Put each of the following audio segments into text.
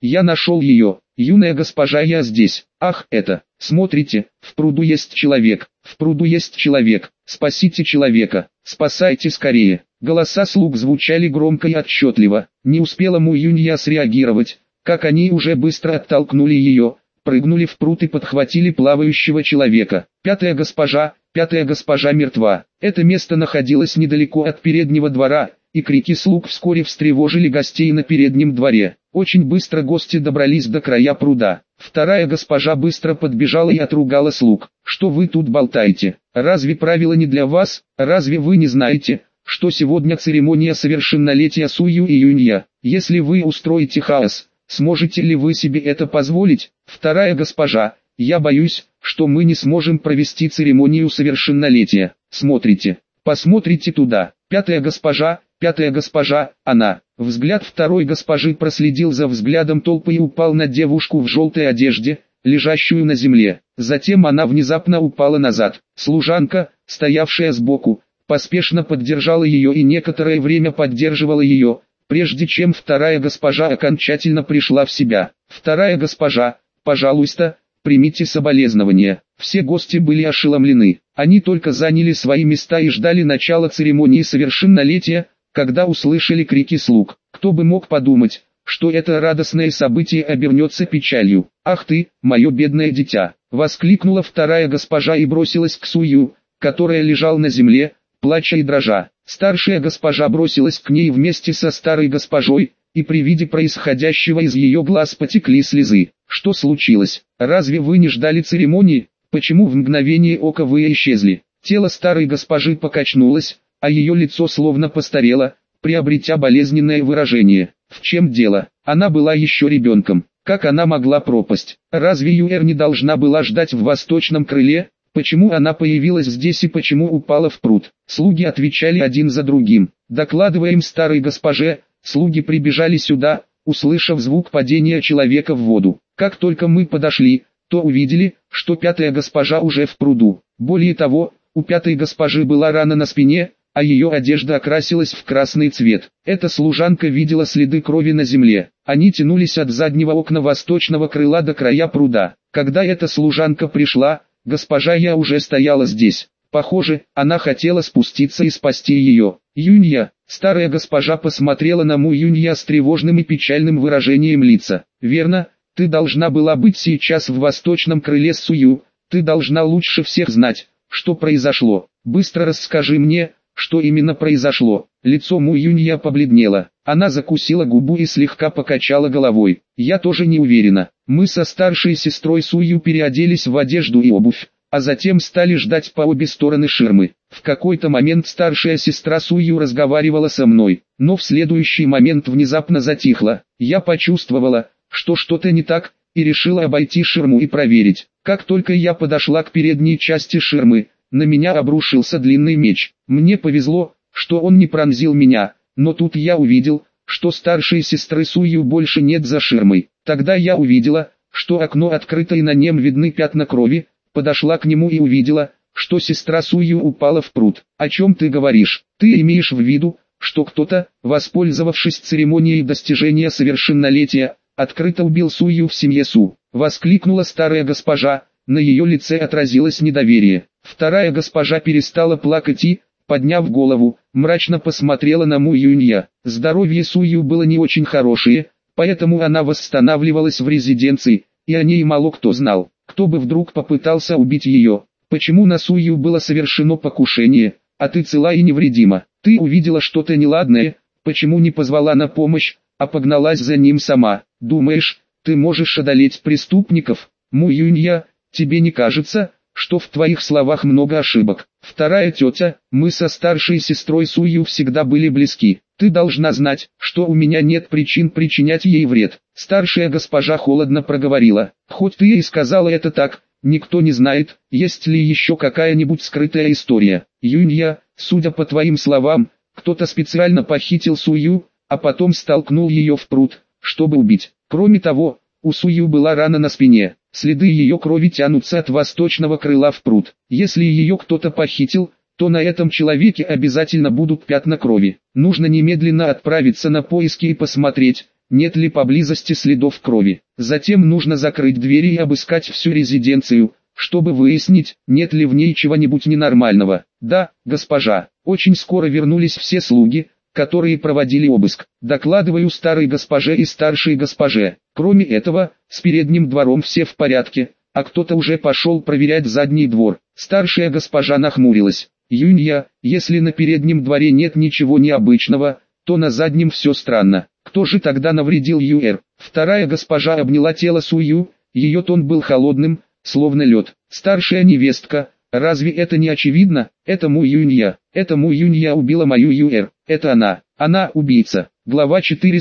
Я нашел ее. Юная госпожа, я здесь. Ах, это. Смотрите, в пруду есть человек. В пруду есть человек. Спасите человека. Спасайте скорее. Голоса слуг звучали громко и отчетливо. Не успела Му Юнья среагировать, как они уже быстро оттолкнули ее, прыгнули в пруд и подхватили плавающего человека. Пятая госпожа мертва. Это место находилось недалеко от переднего двора, и крики слуг вскоре встревожили гостей на переднем дворе. Очень быстро гости добрались до края пруда. Вторая госпожа быстро подбежала и отругала слуг. «Что вы тут болтаете? Разве правила не для вас? Разве вы не знаете, что сегодня церемония совершеннолетия Сую и Юнья? Если вы устроите хаос, сможете ли вы себе это позволить?» Вторая госпожа: «Я боюсь, что мы не сможем провести церемонию совершеннолетия. Посмотрите туда». Пятая госпожа, она. Взгляд второй госпожи проследил за взглядом толпы и упал на девушку в желтой одежде, лежащую на земле. Затем она внезапно упала назад. Служанка, стоявшая сбоку, поспешно поддержала ее и некоторое время поддерживала ее, прежде чем вторая госпожа окончательно пришла в себя. «Вторая госпожа, пожалуйста, примите соболезнования». Все гости были ошеломлены. Они только заняли свои места и ждали начала церемонии совершеннолетия, когда услышали крики слуг. Кто бы мог подумать, что это радостное событие обернется печалью. «Ах ты, мое бедное дитя!» — воскликнула вторая госпожа и бросилась к Сую, которая лежал на земле, плача и дрожа. Старшая госпожа бросилась к ней вместе со старой госпожой, и при виде происходящего из ее глаз потекли слезы. «Что случилось? Разве вы не ждали церемонии? Почему в мгновение ока вы исчезли?» Тело старой госпожи покачнулось, а ее лицо словно постарело, приобретя болезненное выражение. В чем дело? Она была еще ребенком. Как она могла пропасть? Разве Юэр не должна была ждать в восточном крыле? Почему она появилась здесь и почему упала в пруд? Слуги отвечали один за другим. «Докладываем старой госпоже». Слуги прибежали сюда, услышав звук падения человека в воду. Как только мы подошли, то увидели, что пятая госпожа уже в пруду. Более того, у пятой госпожи была рана на спине, а ее одежда окрасилась в красный цвет. Эта служанка видела следы крови на земле. Они тянулись от заднего окна восточного крыла до края пруда. Когда эта служанка пришла, госпожа Я уже стояла здесь. Похоже, она хотела спуститься и спасти ее. «Юнья», старая госпожа посмотрела на Му Юнья с тревожным и печальным выражением лица. «Верно, ты должна была быть сейчас в восточном крыле с Сую, ты должна лучше всех знать, что произошло. Быстро расскажи мне, что именно произошло». Лицо Му Юнья побледнело. Она закусила губу и слегка покачала головой. «Я тоже не уверена. Мы со старшей сестрой Сую переоделись в одежду и обувь, а затем стали ждать по обе стороны ширмы. В какой-то момент старшая сестра Сую разговаривала со мной, но в следующий момент внезапно затихла. Я почувствовала, что что-то не так, и решила обойти ширму и проверить. Как только я подошла к передней части ширмы, на меня обрушился длинный меч. Мне повезло, что он не пронзил меня, но тут я увидел, что старшей сестры Сую больше нет за ширмой. Тогда я увидела, что окно открыто и на нем видны пятна крови, подошла к нему и увидела, что сестра Сую упала в пруд. «О чем ты говоришь? Ты имеешь в виду, что кто-то, воспользовавшись церемонией достижения совершеннолетия, открыто убил Сую в семье Су?» — воскликнула старая госпожа, на ее лице отразилось недоверие. Вторая госпожа перестала плакать и, подняв голову, мрачно посмотрела на Му Юнья. Здоровье Сую было не очень хорошее, поэтому она восстанавливалась в резиденции, и о ней мало кто знал. Кто бы вдруг попытался убить ее? Почему на Сую было совершено покушение, а ты цела и невредима? Ты увидела что-то неладное, почему не позвала на помощь, а погналась за ним сама? Думаешь, ты можешь одолеть преступников? Му Юнья, тебе не кажется, что в твоих словах много ошибок? Вторая тетя, мы со старшей сестрой Сую всегда были близки. Ты должна знать, что у меня нет причин причинять ей вред. Старшая госпожа холодно проговорила. Хоть ты и сказала это так, никто не знает, есть ли еще какая-нибудь скрытая история. Юнья, судя по твоим словам, кто-то специально похитил Сую, а потом столкнул ее в пруд, чтобы убить. Кроме того, у Сую была рана на спине. Следы ее крови тянутся от восточного крыла в пруд. Если ее кто-то похитил, то на этом человеке обязательно будут пятна крови. Нужно немедленно отправиться на поиски и посмотреть, нет ли поблизости следов крови. Затем нужно закрыть двери и обыскать всю резиденцию, чтобы выяснить, нет ли в ней чего-нибудь ненормального. Да, госпожа. Очень скоро вернулись все слуги, которые проводили обыск. Докладываю старой госпоже и старшей госпоже. Кроме этого, с передним двором все в порядке, а кто-то уже пошел проверять задний двор. Старшая госпожа нахмурилась. Юнья, если на переднем дворе нет ничего необычного, то на заднем все странно. Кто же тогда навредил Юэр? Вторая госпожа обняла тело Сую, ее тон был холодным, словно лед. Старшая невестка, разве это не очевидно? Это Му Юнья. Это Му Юнья убила мою Юэр. Это она убийца. Глава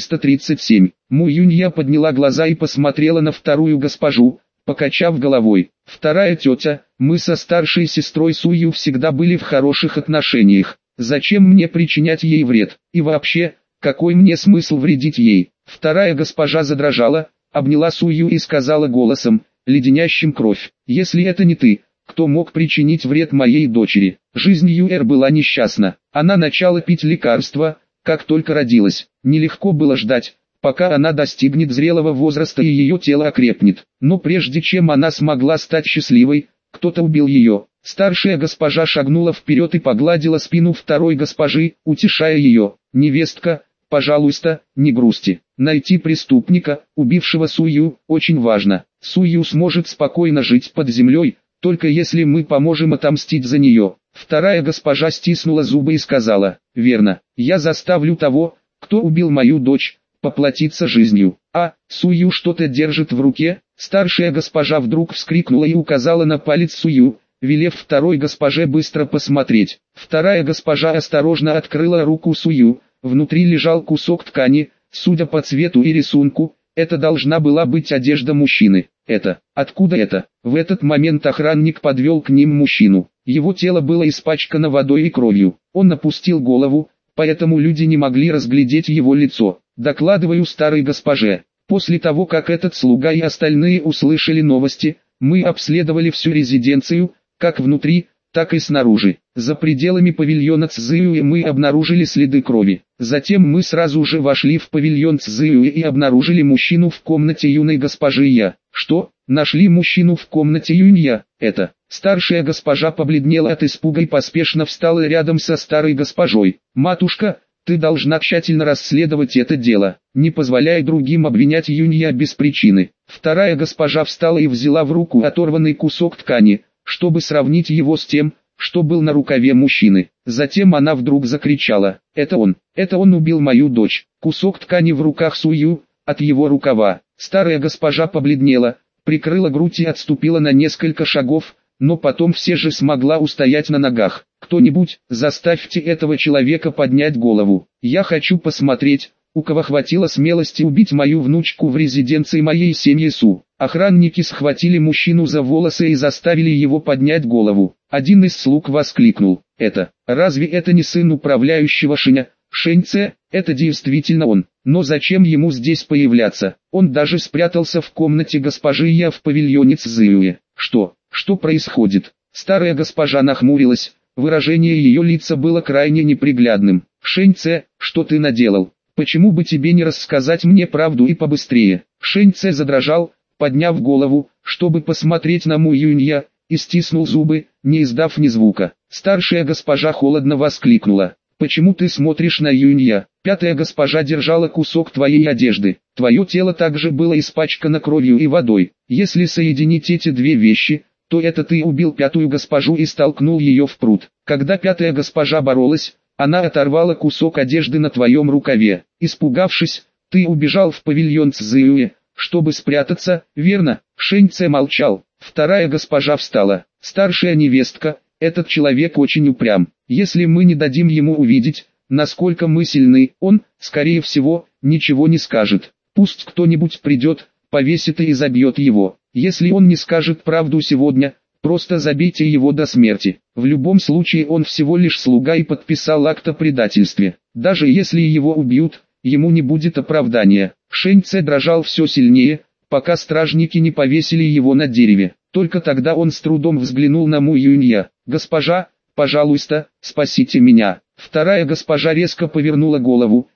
437. Му Юнья подняла глаза и посмотрела на вторую госпожу, покачав головой. Вторая тетя, мы со старшей сестрой Сую всегда были в хороших отношениях. Зачем мне причинять ей вред? И вообще, какой мне смысл вредить ей? Вторая госпожа задрожала, обняла Сую и сказала голосом, леденящим кровь: если это не ты, кто мог причинить вред моей дочери? Жизнь Юэр была несчастна. Она начала пить лекарства, как только родилась. Нелегко было ждать, пока она достигнет зрелого возраста и ее тело окрепнет. Но прежде чем она смогла стать счастливой, кто-то убил ее. Старшая госпожа шагнула вперед и погладила спину второй госпожи, утешая ее. Невестка, пожалуйста, не грусти. Найти преступника, убившего Сую, очень важно. Сую сможет спокойно жить под землей, только если мы поможем отомстить за нее. Вторая госпожа стиснула зубы и сказала: верно, я заставлю того, кто убил мою дочь, поплатиться жизнью. А, Сую что-то держит в руке. Старшая госпожа вдруг вскрикнула и указала на палец Сую, велев второй госпоже быстро посмотреть. Вторая госпожа осторожно открыла руку Сую, внутри лежал кусок ткани, судя по цвету и рисунку, это должна была быть одежда мужчины. Откуда это? В этот момент охранник подвел к ним мужчину. Его тело было испачкано водой и кровью. Он опустил голову, поэтому люди не могли разглядеть его лицо. Докладываю старой госпоже. После того, как этот слуга и остальные услышали новости, мы обследовали всю резиденцию, как внутри, так и снаружи. За пределами павильона Цзюэ мы обнаружили следы крови. Затем мы сразу же вошли в павильон Цзюэ и обнаружили мужчину в комнате юной госпожи Я. Что? Нашли мужчину в комнате Юнья? Старшая госпожа побледнела от испуга и поспешно встала рядом со старой госпожой. Матушка, ты должна тщательно расследовать это дело. Не позволяй другим обвинять Юнья без причины. Вторая госпожа встала и взяла в руку оторванный кусок ткани, чтобы сравнить его с тем, что был на рукаве мужчины. Затем она вдруг закричала: это он убил мою дочь. Кусок ткани в руках Сую, от его рукава. Старая госпожа побледнела, прикрыла грудь и отступила на несколько шагов, но потом все же смогла устоять на ногах. Кто-нибудь, заставьте этого человека поднять голову. Я хочу посмотреть, у кого хватило смелости убить мою внучку в резиденции моей семьи Су. Охранники схватили мужчину за волосы и заставили его поднять голову. Один из слуг воскликнул: разве это не сын управляющего Шиня? Шэньце, это действительно он. Но зачем ему здесь появляться? Он даже спрятался в комнате госпожи Я в павильоне Цзюэ. Что происходит? Старая госпожа нахмурилась, выражение ее лица было крайне неприглядным. Шэньце, что ты наделал? Почему бы тебе не рассказать мне правду и побыстрее? Шэньце задрожал, подняв голову, чтобы посмотреть на Му Юнья, и стиснул зубы, не издав ни звука. Старшая госпожа холодно воскликнула: почему ты смотришь на Юнья? Пятая госпожа держала кусок твоей одежды. Твое тело также было испачкано кровью и водой. Если соединить эти две вещи, то это ты убил пятую госпожу и столкнул ее в пруд. Когда пятая госпожа боролась, она оторвала кусок одежды на твоем рукаве. Испугавшись, ты убежал в павильон Цзюэ, чтобы спрятаться, верно? Шэньце молчал. Вторая госпожа встала. Старшая невестка, этот человек очень упрям. Если мы не дадим ему увидеть, насколько мы сильны, он, скорее всего, ничего не скажет. Пусть кто-нибудь придет, повесит и забьет его. Если он не скажет правду сегодня, просто забейте его до смерти. В любом случае он всего лишь слуга и подписал акт о предательстве. Даже если его убьют, ему не будет оправдания. Шэньце дрожал все сильнее, пока стражники не повесили его на дереве. Только тогда он с трудом взглянул на Му Юнья. «Госпожа, пожалуйста, спасите меня». Вторая госпожа резко повернула голову,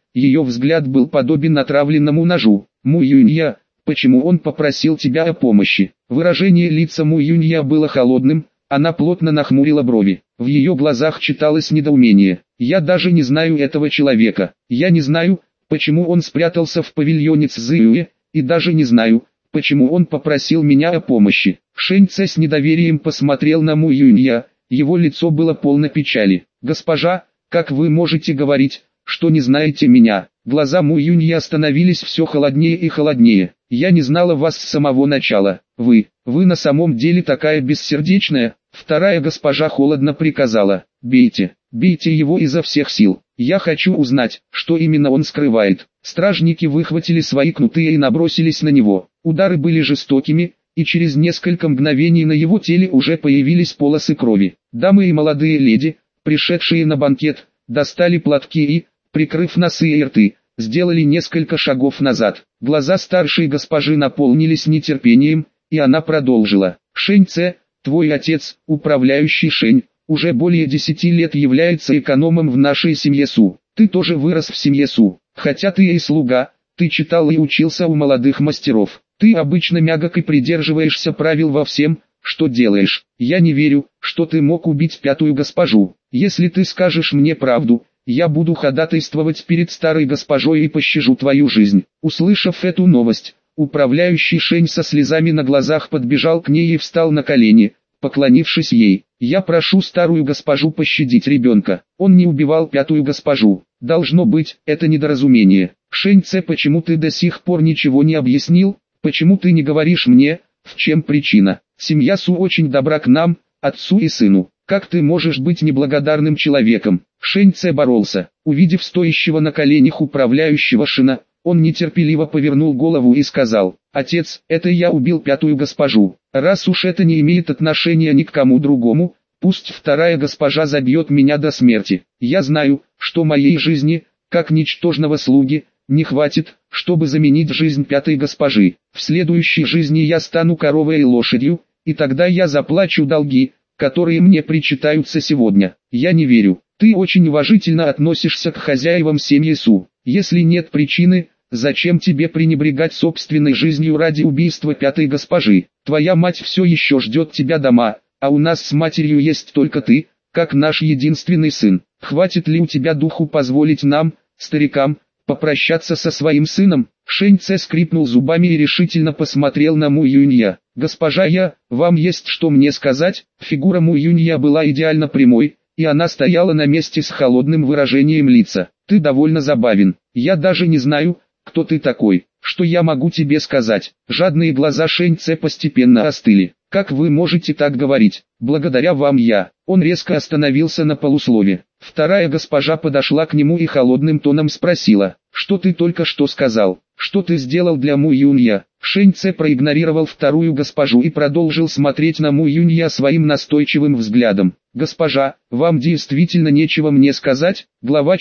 ее взгляд был подобен отравленному ножу. Му Юнья, почему он попросил тебя о помощи? Выражение лица Му Юнья было холодным, она плотно нахмурила брови. В ее глазах читалось недоумение. Я даже не знаю этого человека. Я не знаю, почему он спрятался в павильоне Цзюэ, и даже не знаю, почему он попросил меня о помощи. Шэнь Цэ с недоверием посмотрел на Му Юнья, его лицо было полно печали. Госпожа, как вы можете говорить, что не знаете меня? Глаза Му Юнья становились все холоднее и холоднее. Я не знала вас с самого начала. Вы на самом деле такая бессердечная. Вторая госпожа холодно приказала: бейте его изо всех сил. Я хочу узнать, что именно он скрывает. Стражники выхватили свои кнуты и набросились на него. Удары были жестокими, и через несколько мгновений на его теле уже появились полосы крови. Дамы и молодые леди, пришедшие на банкет, достали платки и, прикрыв носы и рты, сделали несколько шагов назад. Глаза старшей госпожи наполнились нетерпением, и она продолжила: Шэнь Цэ, твой отец, управляющий Шэнь, уже более 10 лет является экономом в нашей семье Су. Ты тоже вырос в семье Су. Хотя ты и слуга, ты читал и учился у молодых мастеров. Ты обычно мягок и придерживаешься правил во всем, что делаешь. Я не верю, что ты мог убить пятую госпожу. Если ты скажешь мне правду, я буду ходатайствовать перед старой госпожой и пощажу твою жизнь. Услышав эту новость, управляющий Шэнь со слезами на глазах подбежал к ней и встал на колени, поклонившись ей. Я прошу старую госпожу пощадить ребенка. Он не убивал пятую госпожу. Должно быть, это недоразумение. Шэнь Цэ, почему ты до сих пор ничего не объяснил? Почему ты не говоришь мне, в чем причина? Семья Су очень добра к нам, отцу и сыну. Как ты можешь быть неблагодарным человеком? Шэнь Цэ боролся. Увидев стоящего на коленях управляющего Шина, он нетерпеливо повернул голову и сказал: «Отец, это я убил пятую госпожу. Раз уж это не имеет отношения ни к кому другому, пусть вторая госпожа забьет меня до смерти. Я знаю, что моей жизни, как ничтожного слуги, не хватит, чтобы заменить жизнь пятой госпожи. В следующей жизни я стану коровой и лошадью, и тогда я заплачу долги, которые мне причитаются сегодня. Я не верю. Ты очень уважительно относишься к хозяевам семьи Су. Если нет причины, зачем тебе пренебрегать собственной жизнью ради убийства пятой госпожи? Твоя мать все еще ждет тебя дома, а у нас с матерью есть только ты, как наш единственный сын. Хватит ли у тебя духу позволить нам, старикам, попрощаться со своим сыном?» Шэнь Цэ скрипнул зубами и решительно посмотрел на Му Юнья. «Госпожа, вам есть что мне сказать?» Фигура Му Юнья была идеально прямой, и она стояла на месте с холодным выражением лица. «Ты довольно забавен. Я даже не знаю, кто ты такой. Что я могу тебе сказать?» Жадные глаза Шэнь Цэ постепенно остыли. «Как вы можете так говорить? Благодаря вам я». Он резко остановился на полуслове. Вторая госпожа подошла к нему и холодным тоном спросила: «Что ты только что сказал? Что ты сделал для Му Юнья?» Шэнь Цэ проигнорировал вторую госпожу и продолжил смотреть на Му Юнья своим настойчивым взглядом. «Госпожа, вам действительно нечего мне сказать?» Глава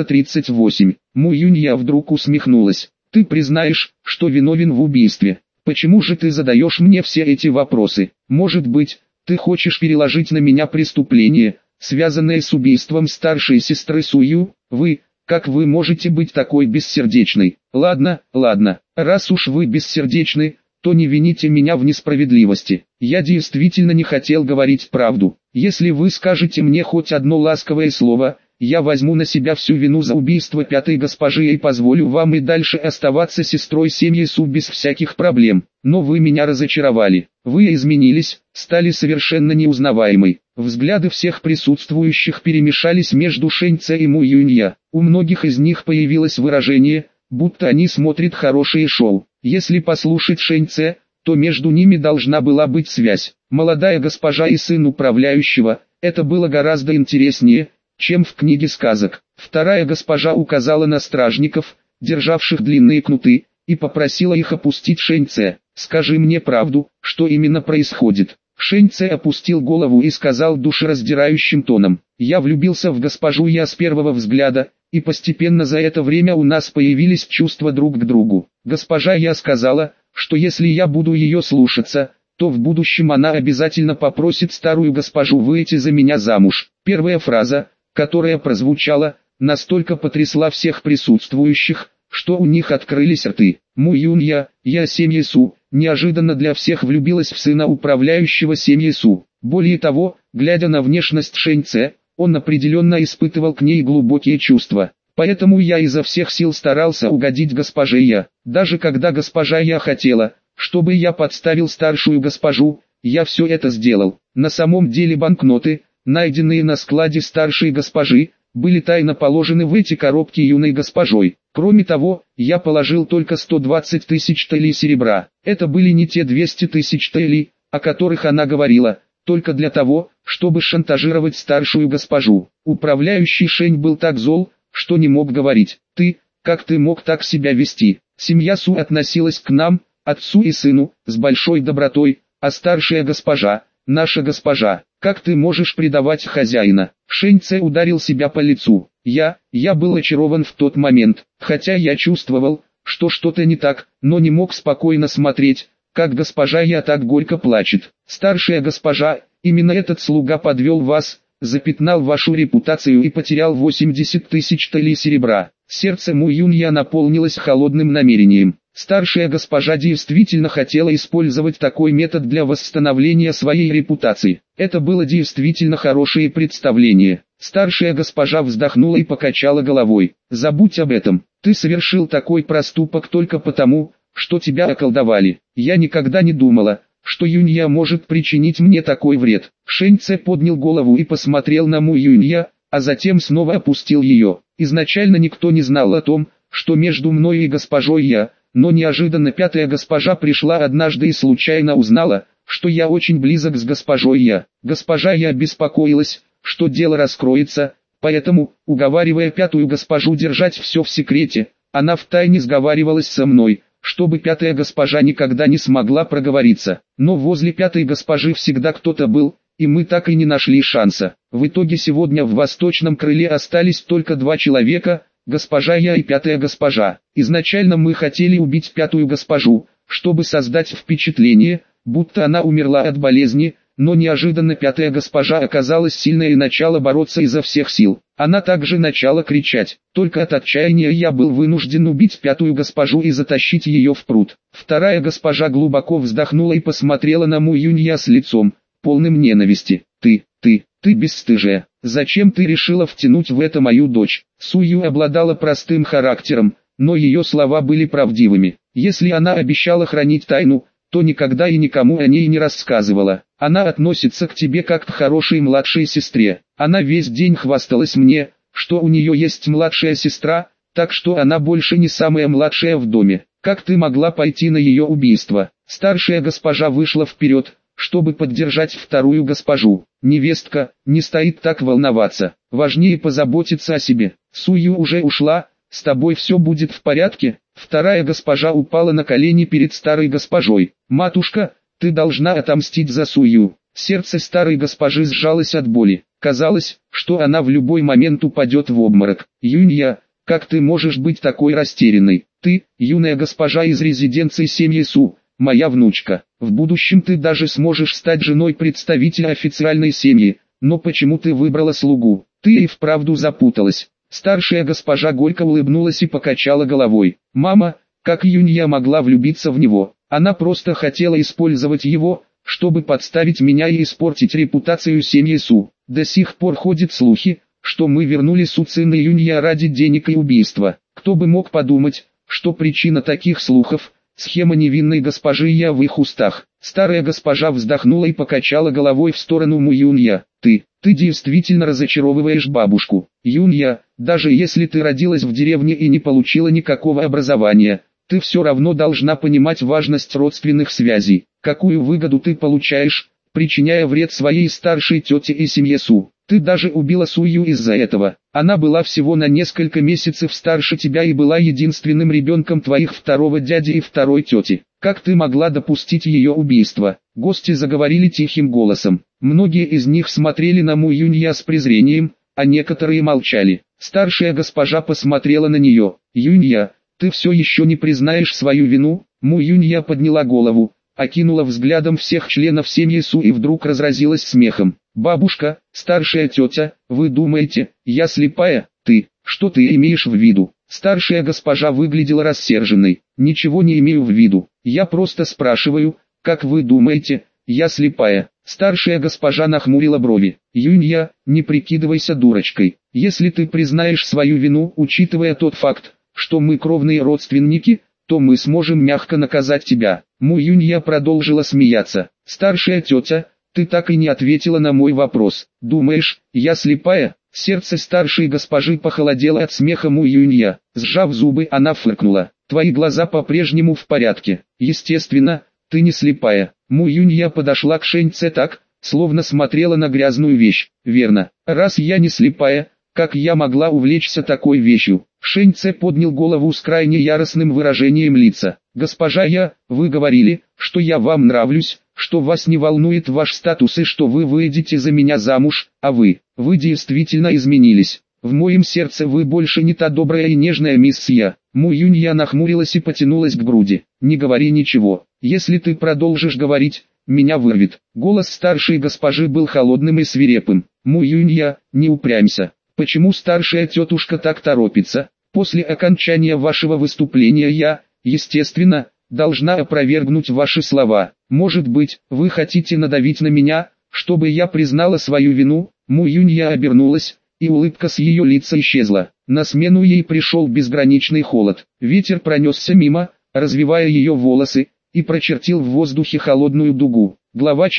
438. Му Юнья вдруг усмехнулась. «Ты признаешь, что виновен в убийстве. Почему же ты задаешь мне все эти вопросы? Может быть, ты хочешь переложить на меня преступление, связанное с убийством старшей сестры Сую? Как вы можете быть такой бессердечной? Ладно, раз уж вы бессердечны, то не вините меня в несправедливости. Я действительно не хотел говорить правду. Если вы скажете мне хоть одно ласковое слово, я возьму на себя всю вину за убийство пятой госпожи и позволю вам и дальше оставаться сестрой семьи Су без всяких проблем. Но вы меня разочаровали. Вы изменились, стали совершенно неузнаваемой». Взгляды всех присутствующих перемешались между Шэнь Цэ и Му Юнья. У многих из них появилось выражение, будто они смотрят хорошее шоу. Если послушать Шэнь Цэ, то между ними должна была быть связь. Молодая госпожа и сын управляющего, это было гораздо интереснее, чем в книге сказок. Вторая госпожа указала на стражников, державших длинные кнуты, и попросила их опустить Шэнь Цэ. «Скажи мне правду, что именно происходит?» Шэнь Цэ опустил голову и сказал душераздирающим тоном: «Я влюбился в госпожу Я с первого взгляда, и постепенно за это время у нас появились чувства друг к другу. Госпожа Я сказала, что если я буду ее слушаться, то в будущем она обязательно попросит старую госпожу выйти за меня замуж». Первая фраза, которая прозвучала, настолько потрясла всех присутствующих, что у них открылись рты. Му Юнья, я семьи Су, неожиданно для всех влюбилась в сына управляющего семьи Су. Более того, глядя на внешность Шэнь Цэ, он определенно испытывал к ней глубокие чувства. Поэтому я изо всех сил старался угодить госпоже Я. Даже когда госпожа Я хотела, чтобы я подставил старшую госпожу, я все это сделал. На самом деле банкноты, найденные на складе старшей госпожи, были тайно положены в эти коробки юной госпожой. Кроме того, я положил только 120 тысяч телей серебра. Это были не те 200 тысяч телей, о которых она говорила, только для того, чтобы шантажировать старшую госпожу. Управляющий Шэнь был так зол, что не мог говорить. Как ты мог так себя вести? Семья Су относилась к нам, отцу и сыну, с большой добротой, а старшая госпожа, наша госпожа, как ты можешь предавать хозяина? Шэнь Цэ ударил себя по лицу. Я был очарован в тот момент, хотя я чувствовал, что что-то не так, но не мог спокойно смотреть, как госпожа Я так горько плачет. Старшая госпожа, именно этот слуга подвел вас, запятнал вашу репутацию и потерял 80 тысяч телей серебра. Сердце Му Юнья наполнилось холодным намерением. Старшая госпожа действительно хотела использовать такой метод для восстановления своей репутации. Это было действительно хорошее представление. Старшая госпожа вздохнула и покачала головой. Забудь об этом. Ты совершил такой проступок только потому, что тебя околдовали. Я никогда не думала, что Юнья может причинить мне такой вред. Шэнь Цэ поднял голову и посмотрел на Му Юнья, а затем снова опустил ее. Изначально никто не знал о том, что между мной и госпожой Я, но неожиданно пятая госпожа пришла однажды и случайно узнала, что я очень близок с госпожой Я. Госпожа Я беспокоилась, что дело раскроется, поэтому, уговаривая пятую госпожу держать все в секрете, она втайне сговаривалась со мной, чтобы пятая госпожа никогда не смогла проговориться. Но возле пятой госпожи всегда кто-то был, и мы так и не нашли шанса. В итоге сегодня в восточном крыле остались только 2 человека, госпожа Я и пятая госпожа. Изначально мы хотели убить пятую госпожу, чтобы создать впечатление, будто она умерла от болезни, но неожиданно пятая госпожа оказалась сильной и начала бороться изо всех сил. Она также начала кричать. Только от отчаяния я был вынужден убить пятую госпожу и затащить ее в пруд. Вторая госпожа глубоко вздохнула и посмотрела на Му Юнья с лицом, полным ненависти. Ты бесстыжая. Зачем ты решила втянуть в это мою дочь? Су Ю обладала простым характером, но ее слова были правдивыми. Если она обещала хранить тайну, то никогда и никому о ней не рассказывала. Она относится к тебе как к хорошей младшей сестре. Она весь день хвасталась мне, что у нее есть младшая сестра, так что она больше не самая младшая в доме. Как ты могла пойти на ее убийство? Старшая госпожа вышла вперед, чтобы поддержать вторую госпожу. Невестка, не стоит так волноваться. Важнее позаботиться о себе. Су Ю уже ушла, с тобой все будет в порядке? Вторая госпожа упала на колени перед старой госпожой. Матушка, ты должна отомстить за Су Ю. Сердце старой госпожи сжалось от боли. Казалось, что она в любой момент упадет в обморок. Юнья, как ты можешь быть такой растерянной? Ты, юная госпожа из резиденции семьи Су, моя внучка. В будущем ты даже сможешь стать женой представителя официальной семьи. Но почему ты выбрала слугу? Ты и вправду запуталась. Старшая госпожа горько улыбнулась и покачала головой. Мама, как Юнья могла влюбиться в него? Она просто хотела использовать его, чтобы подставить меня и испортить репутацию семьи Су. До сих пор ходят слухи, что мы вернули Су Цин и Юнья ради денег и убийства. Кто бы мог подумать, что причина таких слухов – схема невинной госпожи Я в их устах. Старая госпожа вздохнула и покачала головой в сторону Му Юнья. Ты действительно разочаровываешь бабушку. Юнья, даже если ты родилась в деревне и не получила никакого образования, ты все равно должна понимать важность родственных связей. Какую выгоду ты получаешь, причиняя вред своей старшей тете и семье Су? Ты даже убила Су Ю из-за этого. Она была всего на несколько месяцев старше тебя и была единственным ребенком твоих второго дяди и второй тети. Как ты могла допустить ее убийство? Гости заговорили тихим голосом. Многие из них смотрели на Му Юнья с презрением, а некоторые молчали. Старшая госпожа посмотрела на нее. Юнья, ты все еще не признаешь свою вину? Му Юнья подняла голову, окинула взглядом всех членов семьи Су и вдруг разразилась смехом. «Бабушка, старшая тетя, вы думаете, я слепая? Что ты имеешь в виду? Старшая госпожа выглядела рассерженной. Ничего не имею в виду. Я просто спрашиваю, как вы думаете, я слепая? Старшая госпожа нахмурила брови. Юнья, не прикидывайся дурочкой. Если ты признаешь свою вину, учитывая тот факт, что мы кровные родственники, то мы сможем мягко наказать тебя. Му Юнья продолжила смеяться. Старшая тетя, ты так и не ответила на мой вопрос. Думаешь, я слепая? Сердце старшей госпожи похолодело от смеха Му Юнья. Сжав зубы, она фыркнула. Твои глаза по-прежнему в порядке. Естественно, ты не слепая. Му Юнья подошла к Шэнь Цэ так, словно смотрела на грязную вещь. Верно. Раз я не слепая, как я могла увлечься такой вещью? Шэнь Цэ поднял голову с крайне яростным выражением лица. Госпожа вы говорили, что я вам нравлюсь, что вас не волнует ваш статус и что вы выйдете за меня замуж, а вы действительно изменились. В моем сердце вы больше не та добрая и нежная мисс Я. Му Юнья нахмурилась и потянулась к груди. Не говори ничего. Если ты продолжишь говорить, меня вырвет. Голос старшей госпожи был холодным и свирепым. Му Юнья, не упрямься. Почему старшая тетушка так торопится? После окончания вашего выступления я, естественно, должна опровергнуть ваши слова. Может быть, вы хотите надавить на меня, чтобы я признала свою вину? Му Юнья обернулась, и улыбка с ее лица исчезла. На смену ей пришел безграничный холод. Ветер пронесся мимо, развивая ее волосы, и прочертил в воздухе холодную дугу. Глава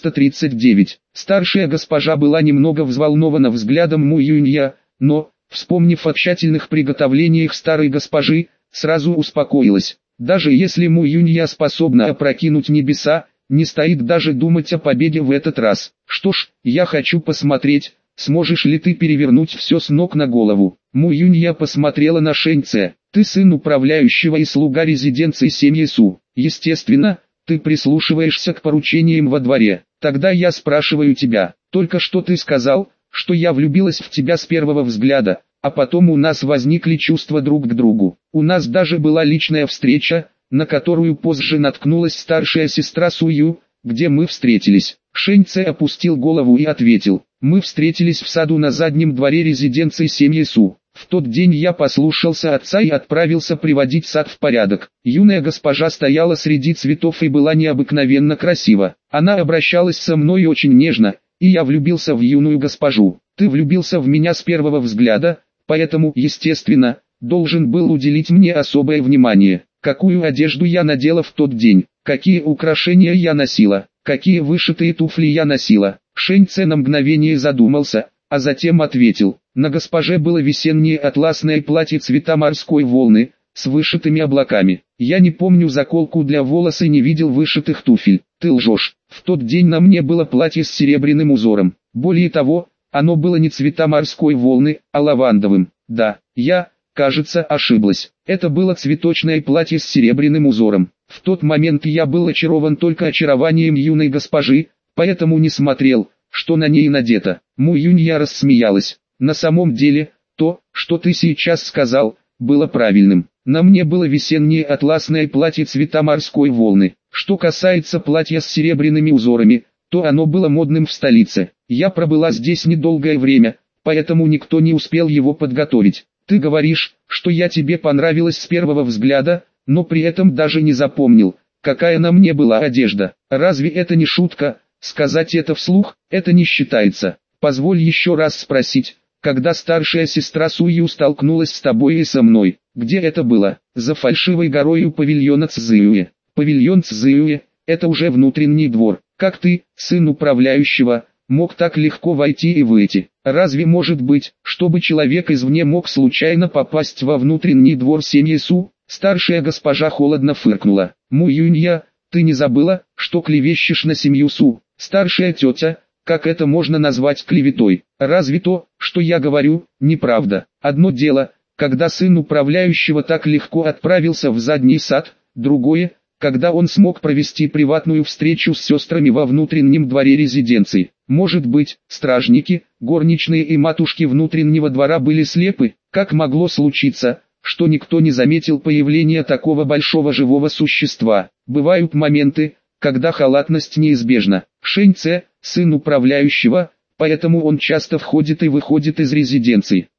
439. Старшая госпожа была немного взволнована взглядом Му Юнья, но, вспомнив о тщательных приготовлениях старой госпожи, сразу успокоилась. Даже если Му Юнья способна опрокинуть небеса, не стоит даже думать о победе в этот раз. Что ж, я хочу посмотреть, сможешь ли ты перевернуть все с ног на голову. Му Юнья посмотрела на Шэнь Цэ. Ты сын управляющего и слуга резиденции семьи Су. Естественно, ты прислушиваешься к поручениям во дворе. Тогда я спрашиваю тебя, только что ты сказал, что я влюбилась в тебя с первого взгляда, а потом у нас возникли чувства друг к другу. У нас даже была личная встреча, на которую позже наткнулась старшая сестра Сую, где мы встретились. Шэнь Цэ опустил голову и ответил, мы встретились в саду на заднем дворе резиденции семьи Су. В тот день я послушался отца и отправился приводить сад в порядок. Юная госпожа стояла среди цветов и была необыкновенно красива. Она обращалась со мной очень нежно, и я влюбился в юную госпожу. Ты влюбился в меня с первого взгляда, поэтому, естественно, должен был уделить мне особое внимание. Какую одежду я надела в тот день, какие украшения я носила, какие вышитые туфли я носила. Шэнь Цэ на мгновение задумался, а затем ответил. На госпоже было весеннее атласное платье цвета морской волны, с вышитыми облаками. Я не помню заколку для волос и не видел вышитых туфель. Ты лжешь. В тот день на мне было платье с серебряным узором. Более того, оно было не цвета морской волны, а лавандовым. Да, я, кажется, ошиблась. Это было цветочное платье с серебряным узором. В тот момент я был очарован только очарованием юной госпожи, поэтому не смотрел, что на ней надето. Му Юнья рассмеялась. На самом деле, то, что ты сейчас сказал, было правильным. На мне было весеннее атласное платье цвета морской волны. Что касается платья с серебряными узорами, то оно было модным в столице. Я пробыла здесь недолгое время, поэтому никто не успел его подготовить. Ты говоришь, что я тебе понравилась с первого взгляда, но при этом даже не запомнил, какая на мне была одежда. Разве это не шутка? Сказать это вслух, это не считается. Позволь еще раз спросить, когда старшая сестра Сую столкнулась с тобой и со мной, где это было? За фальшивой горой у павильона Цзюэ. Павильон Цзюэ – это уже внутренний двор. Как ты, сын управляющего, мог так легко войти и выйти? Разве может быть, чтобы человек извне мог случайно попасть во внутренний двор семьи Су? Старшая госпожа холодно фыркнула. Му Юнья, ты не забыла, что клевещешь на семью Су? Старшая тетя, как это можно назвать клеветой? Разве то, что я говорю, неправда? Одно дело, когда сын управляющего так легко отправился в задний сад, другое, когда он смог провести приватную встречу с сестрами во внутреннем дворе резиденции. Может быть, стражники, горничные и матушки внутреннего двора были слепы? Как могло случиться, что никто не заметил появления такого большого живого существа? Бывают моменты, когда халатность неизбежна. Шэнь Цэ, сын управляющего, поэтому он часто входит и выходит из резиденции.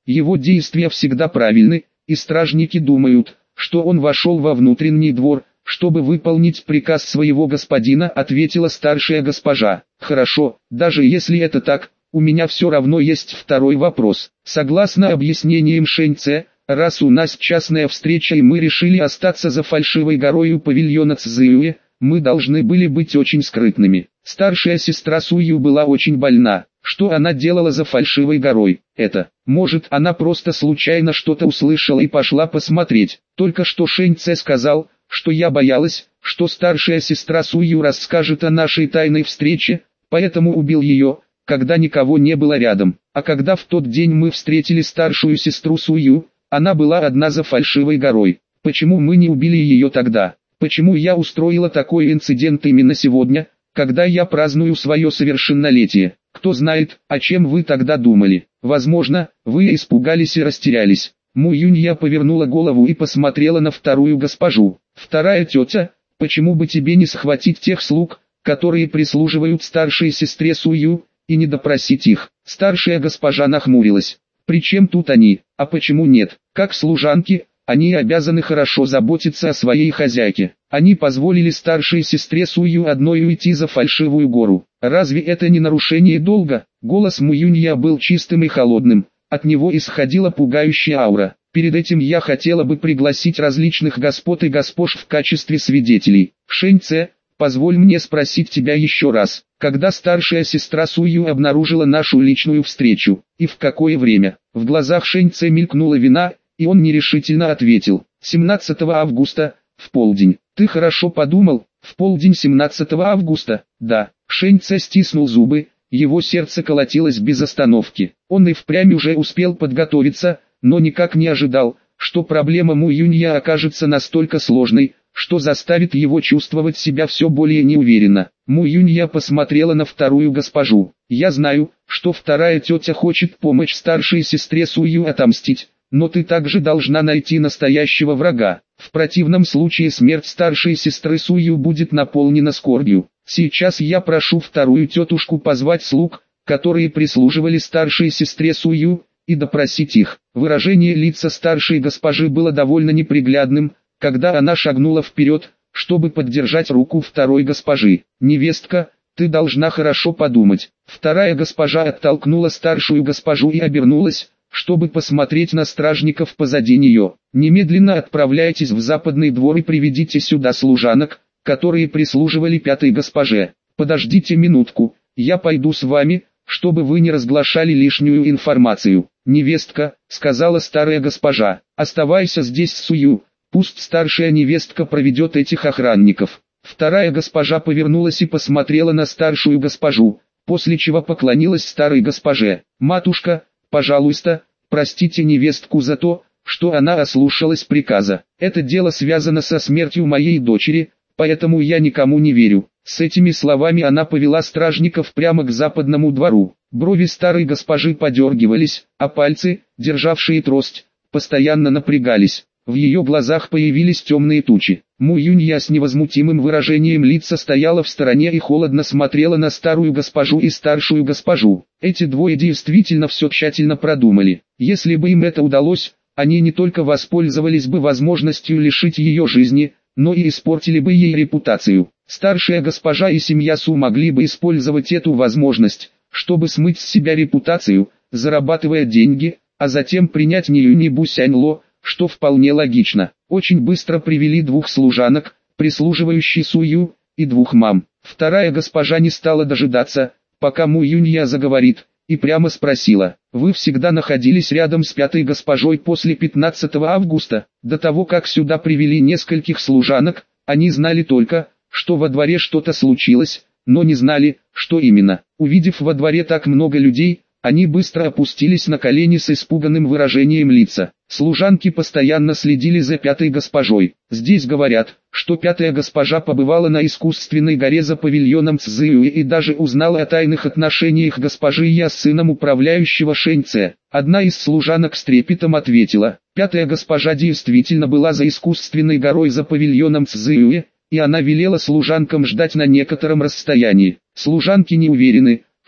Его действия всегда правильны, и стражники думают, что он вошел во внутренний двор, чтобы выполнить приказ своего господина, ответила старшая госпожа. Хорошо, даже если это так, у меня все равно есть второй вопрос. Согласно объяснениям Шэньце, раз у нас частная встреча и мы решили остаться за фальшивой горой у павильона Цзюэ, мы должны были быть очень скрытными. Старшая сестра Сую была очень больна. Что она делала за фальшивой горой? Может, она просто случайно что-то услышала и пошла посмотреть. Только что Шэньце сказал, что я боялась, что старшая сестра Сую расскажет о нашей тайной встрече, поэтому убил ее, когда никого не было рядом. А когда в тот день мы встретили старшую сестру Сую, она была одна за фальшивой горой. Почему мы не убили ее тогда? Почему я устроила такой инцидент именно сегодня, когда я праздную свое совершеннолетие? Кто знает, о чем вы тогда думали? Возможно, вы испугались и растерялись. Му Юнья повернула голову и посмотрела на вторую госпожу. Вторая тетя, почему бы тебе не схватить тех слуг, которые прислуживают старшей сестре Сую, и не допросить их? Старшая госпожа нахмурилась. При чем тут они, а почему нет? Как служанки, они обязаны хорошо заботиться о своей хозяйке. Они позволили старшей сестре Сую одной уйти за фальшивую гору. Разве это не нарушение долга? Голос Му Юнья был чистым и холодным. От него исходила пугающая аура. Перед этим я хотела бы пригласить различных господ и госпож в качестве свидетелей. Шэньце, позволь мне спросить тебя еще раз. Когда старшая сестра Сую обнаружила нашу личную встречу, и в какое время? В глазах Шэньце мелькнула вина, и он нерешительно ответил. 17 августа, в полдень. Ты хорошо подумал, в полдень 17 августа? Да. Шэньце стиснул зубы, его сердце колотилось без остановки. Он и впрямь уже успел подготовиться, но никак не ожидал, что проблема Му Юнья окажется настолько сложной, что заставит его чувствовать себя все более неуверенно. Му Юнья посмотрела на вторую госпожу. Я знаю, что вторая тетя хочет помочь старшей сестре Сую отомстить, но ты также должна найти настоящего врага. В противном случае смерть старшей сестры Сую будет наполнена скорбью. Сейчас я прошу вторую тетушку позвать слуг, которые прислуживали старшей сестре Сую, и допросить их. Выражение лица старшей госпожи было довольно неприглядным, когда она шагнула вперед, чтобы поддержать руку второй госпожи. «Невестка, ты должна хорошо подумать». Вторая госпожа оттолкнула старшую госпожу и обернулась, чтобы посмотреть на стражников позади нее. «Немедленно отправляйтесь в западный двор и приведите сюда служанок, которые прислуживали пятой госпоже. Подождите минутку, я пойду с вами, чтобы вы не разглашали лишнюю информацию». «Невестка», — сказала старая госпожа, — «оставайся здесь с Сую, пусть старшая невестка проведет этих охранников». Вторая госпожа повернулась и посмотрела на старшую госпожу, после чего поклонилась старой госпоже. «Матушка, пожалуйста, простите невестку за то, что она ослушалась приказа. Это дело связано со смертью моей дочери, поэтому я никому не верю». С этими словами она повела стражников прямо к западному двору. Брови старой госпожи подергивались, а пальцы, державшие трость, постоянно напрягались. В ее глазах появились темные тучи. Му Юнья с невозмутимым выражением лица стояла в стороне и холодно смотрела на старую госпожу и старшую госпожу. Эти двое действительно все тщательно продумали. Если бы им это удалось, они не только воспользовались бы возможностью лишить ее жизни, но и испортили бы ей репутацию. Старшая госпожа и семья Су могли бы использовать эту возможность, чтобы смыть с себя репутацию, зарабатывая деньги, а затем принять Ниюни Бусяньло, что вполне логично. Очень быстро привели двух служанок, прислуживающих Сую, и двух мам. Вторая госпожа не стала дожидаться, пока Му Юнья заговорит, и прямо спросила: «Вы всегда находились рядом с пятой госпожой после 15 августа? До того, как сюда привели нескольких служанок, они знали только, что во дворе что-то случилось, но не знали, что именно. Увидев во дворе так много людей, они быстро опустились на колени с испуганным выражением лица. Служанки постоянно следили за пятой госпожой. Здесь говорят, что пятая госпожа побывала на искусственной горе за павильоном Цзюэ и даже узнала о тайных отношениях госпожи Я с сыном управляющего Шэньце». Одна из служанок с трепетом ответила: «Пятая госпожа действительно была за искусственной горой за павильоном Цзюэ, и она велела служанкам ждать на некотором расстоянии. Служанки не уверены,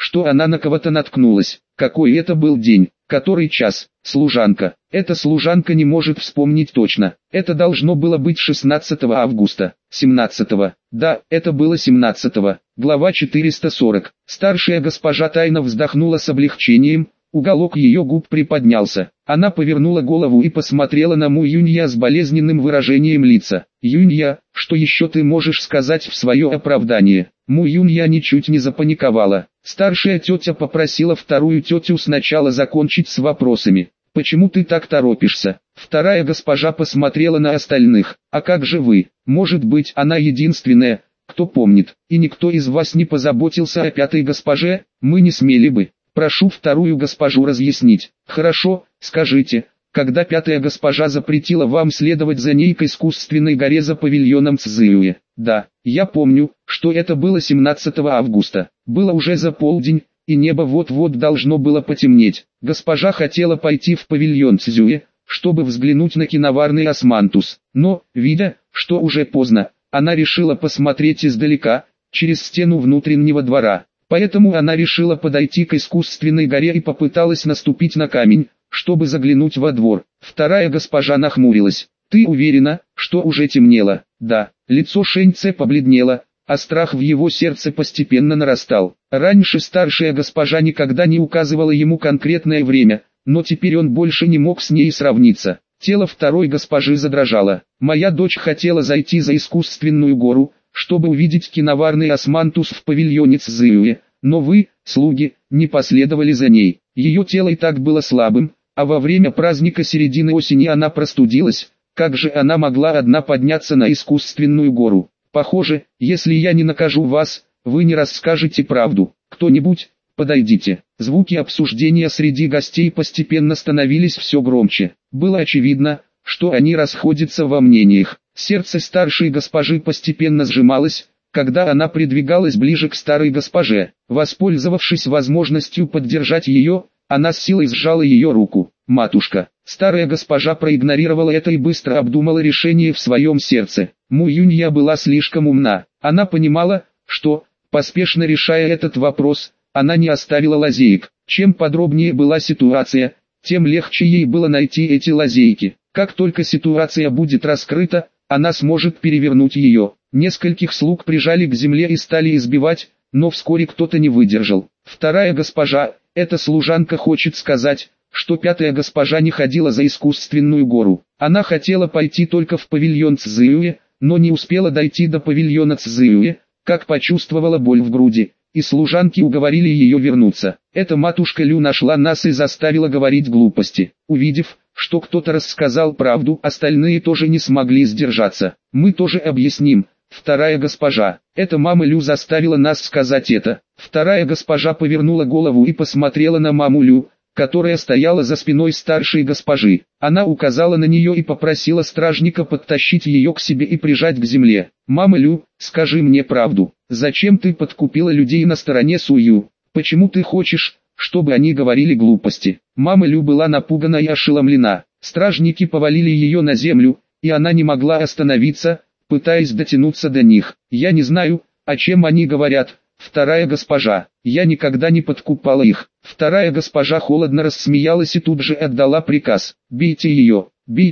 что она на кого-то наткнулась. Какой это был день, который час? Служанка. Эта служанка не может вспомнить точно. Это должно было быть 16 августа. 17-го. Да, это было 17-го. Глава 440. Старшая госпожа тайно вздохнула с облегчением. Уголок ее губ приподнялся. Она повернула голову и посмотрела на Му Юнья с болезненным выражением лица. «Юнья, что еще ты можешь сказать в свое оправдание?» Му Юнья ничуть не запаниковала. Старшая тетя попросила вторую тетю сначала закончить с вопросами. «Почему ты так торопишься?» Вторая госпожа посмотрела на остальных. «А как же вы? Может быть, она единственная, кто помнит, и никто из вас не позаботился о пятой госпоже? Мы не смели бы. Прошу вторую госпожу разъяснить». «Хорошо, скажите, когда пятая госпожа запретила вам следовать за ней к искусственной горе за павильоном Цзюэ?» «Да, я помню, что это было 17 августа. Было уже за полдень, и небо вот-вот должно было потемнеть. Госпожа хотела пойти в павильон Цзюэ, чтобы взглянуть на киноварный османтус. Но, видя, что уже поздно, она решила посмотреть издалека, через стену внутреннего двора. Поэтому она решила подойти к искусственной горе и попыталась наступить на камень, чтобы заглянуть во двор. Вторая госпожа нахмурилась. «Ты уверена, что уже темнело?» «Да». Лицо Шэньце побледнело, а страх в его сердце постепенно нарастал. Раньше старшая госпожа никогда не указывала ему конкретное время, но теперь он больше не мог с ней сравниться. Тело второй госпожи задрожало. «Моя дочь хотела зайти за искусственную гору, чтобы увидеть киноварный османтус в павильоне Цзюэ, но вы, слуги, не последовали за ней. Ее тело и так было слабым, а во время праздника середины осени она простудилась. Как же она могла одна подняться на искусственную гору? Похоже, если я не накажу вас, вы не расскажете правду. Кто-нибудь, подойдите». Звуки обсуждения среди гостей постепенно становились все громче. Было очевидно, что они расходятся во мнениях. Сердце старшей госпожи постепенно сжималось, когда она придвигалась ближе к старой госпоже. Воспользовавшись возможностью поддержать ее, она с силой сжала ее руку. «Матушка». Старая госпожа проигнорировала это и быстро обдумала решение в своем сердце. Му Юнья была слишком умна. Она понимала, что, поспешно решая этот вопрос, она не оставила лазеек. Чем подробнее была ситуация, тем легче ей было найти эти лазейки. Как только ситуация будет раскрыта, она сможет перевернуть ее. Нескольких слуг прижали к земле и стали избивать, но вскоре кто-то не выдержал. «Вторая госпожа, эта служанка хочет сказать, что пятая госпожа не ходила за искусственную гору. Она хотела пойти только в павильон Цзюэ, но не успела дойти до павильона Цзюэ, как почувствовала боль в груди, и служанки уговорили ее вернуться. Эта матушка Лю нашла нас и заставила говорить глупости». Увидев, что кто-то рассказал правду, остальные тоже не смогли сдержаться. «Мы тоже объясним, вторая госпожа. Эта мама Лю заставила нас сказать это». Вторая госпожа повернула голову и посмотрела на маму Лю, которая стояла за спиной старшей госпожи. Она указала на нее и попросила стражника подтащить ее к себе и прижать к земле. «Мама Лю, скажи мне правду. Зачем ты подкупила людей на стороне Сую? Почему ты хочешь, чтобы они говорили глупости?» Мама Лю была напугана и ошеломлена. Стражники повалили ее на землю, и она не могла остановиться, пытаясь дотянуться до них. «Я не знаю, о чем они говорят, вторая госпожа. Я никогда не подкупала их». Вторая госпожа холодно рассмеялась и тут же отдала приказ. Бейте ее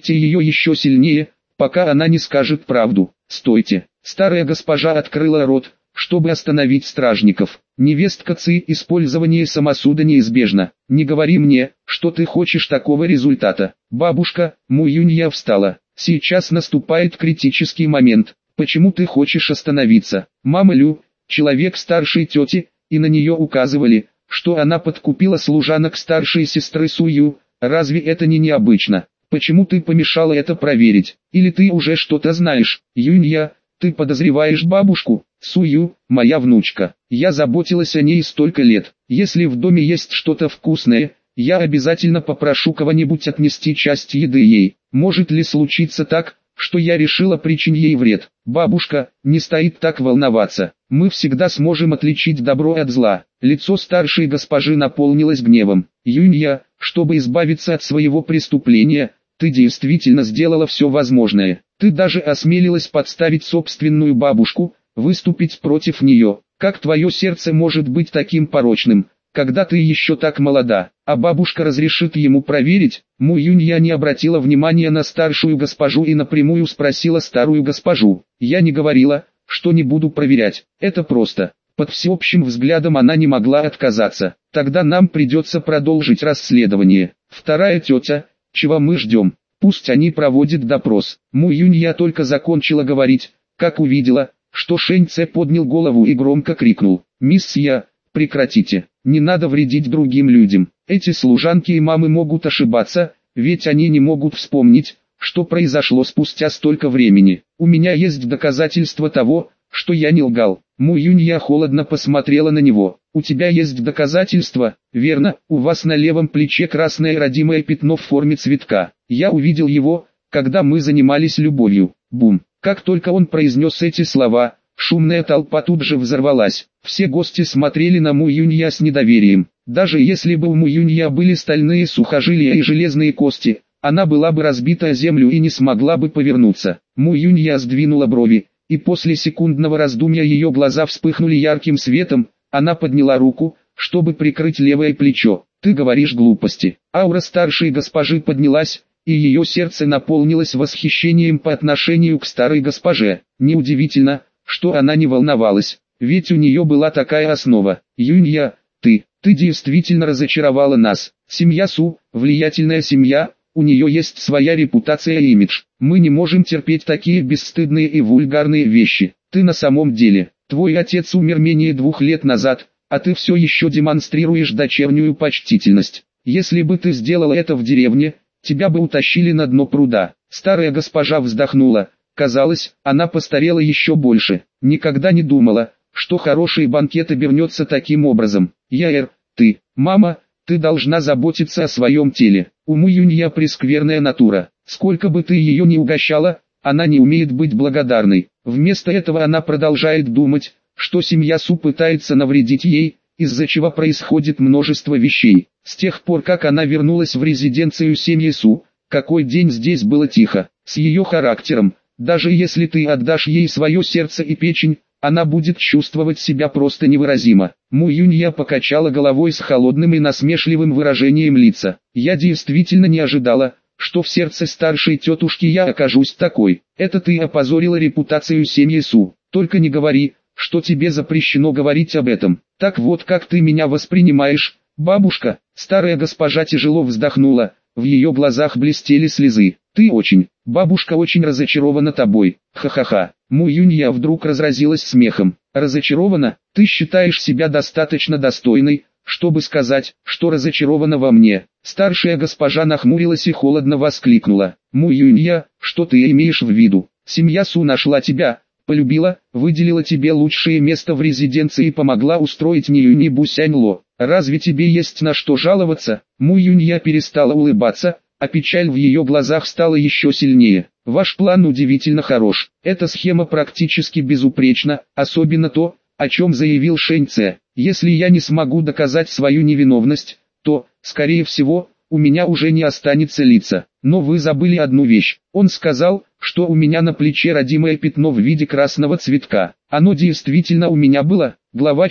еще сильнее, пока она не скажет правду». «Стойте». Старая госпожа открыла рот, чтобы остановить стражников. «Невестка Ци, использование самосуда неизбежно. Не говори мне, что ты хочешь такого результата». «Бабушка», Му Юнья встала. «Сейчас наступает критический момент. Почему ты хочешь остановиться?» Мама Лю, человек старшей тети, и на нее указывали, что она подкупила служанок старшей сестры Сую. Разве это не необычно? Почему ты помешала это проверить? Или ты уже что-то знаешь? Юнья, ты подозреваешь бабушку? Сую, моя внучка. Я заботилась о ней столько лет. Если в доме есть что-то вкусное, я обязательно попрошу кого-нибудь отнести часть еды ей. Может ли случиться так, что я решила причинить ей вред? Бабушка, не стоит так волноваться. Мы всегда сможем отличить добро от зла. Лицо старшей госпожи наполнилось гневом. Юнья, чтобы избавиться от своего преступления, ты действительно сделала все возможное. Ты даже осмелилась подставить собственную бабушку, выступить против нее. Как твое сердце может быть таким порочным, когда ты еще так молода, а бабушка разрешит ему проверить? Му Юнья не обратила внимания на старшую госпожу и напрямую спросила старую госпожу. Я не говорила, что не буду проверять, это просто. Под всеобщим взглядом она не могла отказаться. Тогда нам придется продолжить расследование. Вторая тетя, чего мы ждем? Пусть они проводят допрос. Му Юнья только закончила говорить, как увидела, что Шэнь Цэ поднял голову и громко крикнул: «Мисс Я, прекратите, не надо вредить другим людям. Эти служанки и мамы могут ошибаться, ведь они не могут вспомнить, что произошло спустя столько времени. У меня есть доказательства того, что я не лгал». Му Юнья холодно посмотрела на него. «У тебя есть доказательства, верно? У вас на левом плече красное родимое пятно в форме цветка. Я увидел его, когда мы занимались любовью». Бум! Как только он произнес эти слова, шумная толпа тут же взорвалась. Все гости смотрели на Му Юнья с недоверием. Даже если бы у Му Юнья были стальные сухожилия и железные кости, она была бы разбита о землю и не смогла бы повернуться. Му Юнья сдвинула брови, и после секундного раздумья ее глаза вспыхнули ярким светом. Она подняла руку, чтобы прикрыть левое плечо. «Ты говоришь глупости». Аура старшей госпожи поднялась, и ее сердце наполнилось восхищением по отношению к старой госпоже. Неудивительно, что она не волновалась, ведь у нее была такая основа. «Юнья, ты действительно разочаровала нас. Семья Су, влиятельная семья, у нее есть своя репутация и имидж. Мы не можем терпеть такие бесстыдные и вульгарные вещи. Ты на самом деле, твой отец умер менее 2 лет назад, а ты все еще демонстрируешь дочернюю почтительность. Если бы ты сделала это в деревне, тебя бы утащили на дно пруда». Старая госпожа вздохнула. Казалось, она постарела еще больше. Никогда не думала, что хороший банкет обернется таким образом. Мама, ты должна заботиться о своем теле. У Му Юнья прескверная натура. Сколько бы ты ее ни угощала, она не умеет быть благодарной. Вместо этого она продолжает думать, что семья Су пытается навредить ей, из-за чего происходит множество вещей. С тех пор, как она вернулась в резиденцию семьи Су, какой день здесь было тихо. С ее характером, даже если ты отдашь ей свое сердце и печень, она будет чувствовать себя просто невыразимо. Му Юнья покачала головой с холодным и насмешливым выражением лица. Я действительно не ожидала, что в сердце старшей тетушки я окажусь такой. Это ты опозорила репутацию семьи Су. Только не говори, что тебе запрещено говорить об этом. Так вот как ты меня воспринимаешь, бабушка? Старая госпожа тяжело вздохнула, в ее глазах блестели слезы. Бабушка очень разочарована тобой. Ха-ха-ха. Му Юнья вдруг разразилась смехом. Разочарована? Ты считаешь себя достаточно достойной, чтобы сказать, что разочарована во мне? Старшая госпожа нахмурилась и холодно воскликнула. Му Юнья, что ты имеешь в виду? Семья Су нашла тебя, полюбила, выделила тебе лучшее место в резиденции и помогла устроить Ниюни Бусяньло. Разве тебе есть на что жаловаться? Му Юнья перестала улыбаться, а печаль в ее глазах стала еще сильнее. Ваш план удивительно хорош. Эта схема практически безупречна, особенно то, о чем заявил Шэнь Цэ. Если я не смогу доказать свою невиновность, то, скорее всего, у меня уже не останется лица. Но вы забыли одну вещь. Он сказал, что у меня на плече родимое пятно в виде красного цветка. Оно действительно у меня было. Глава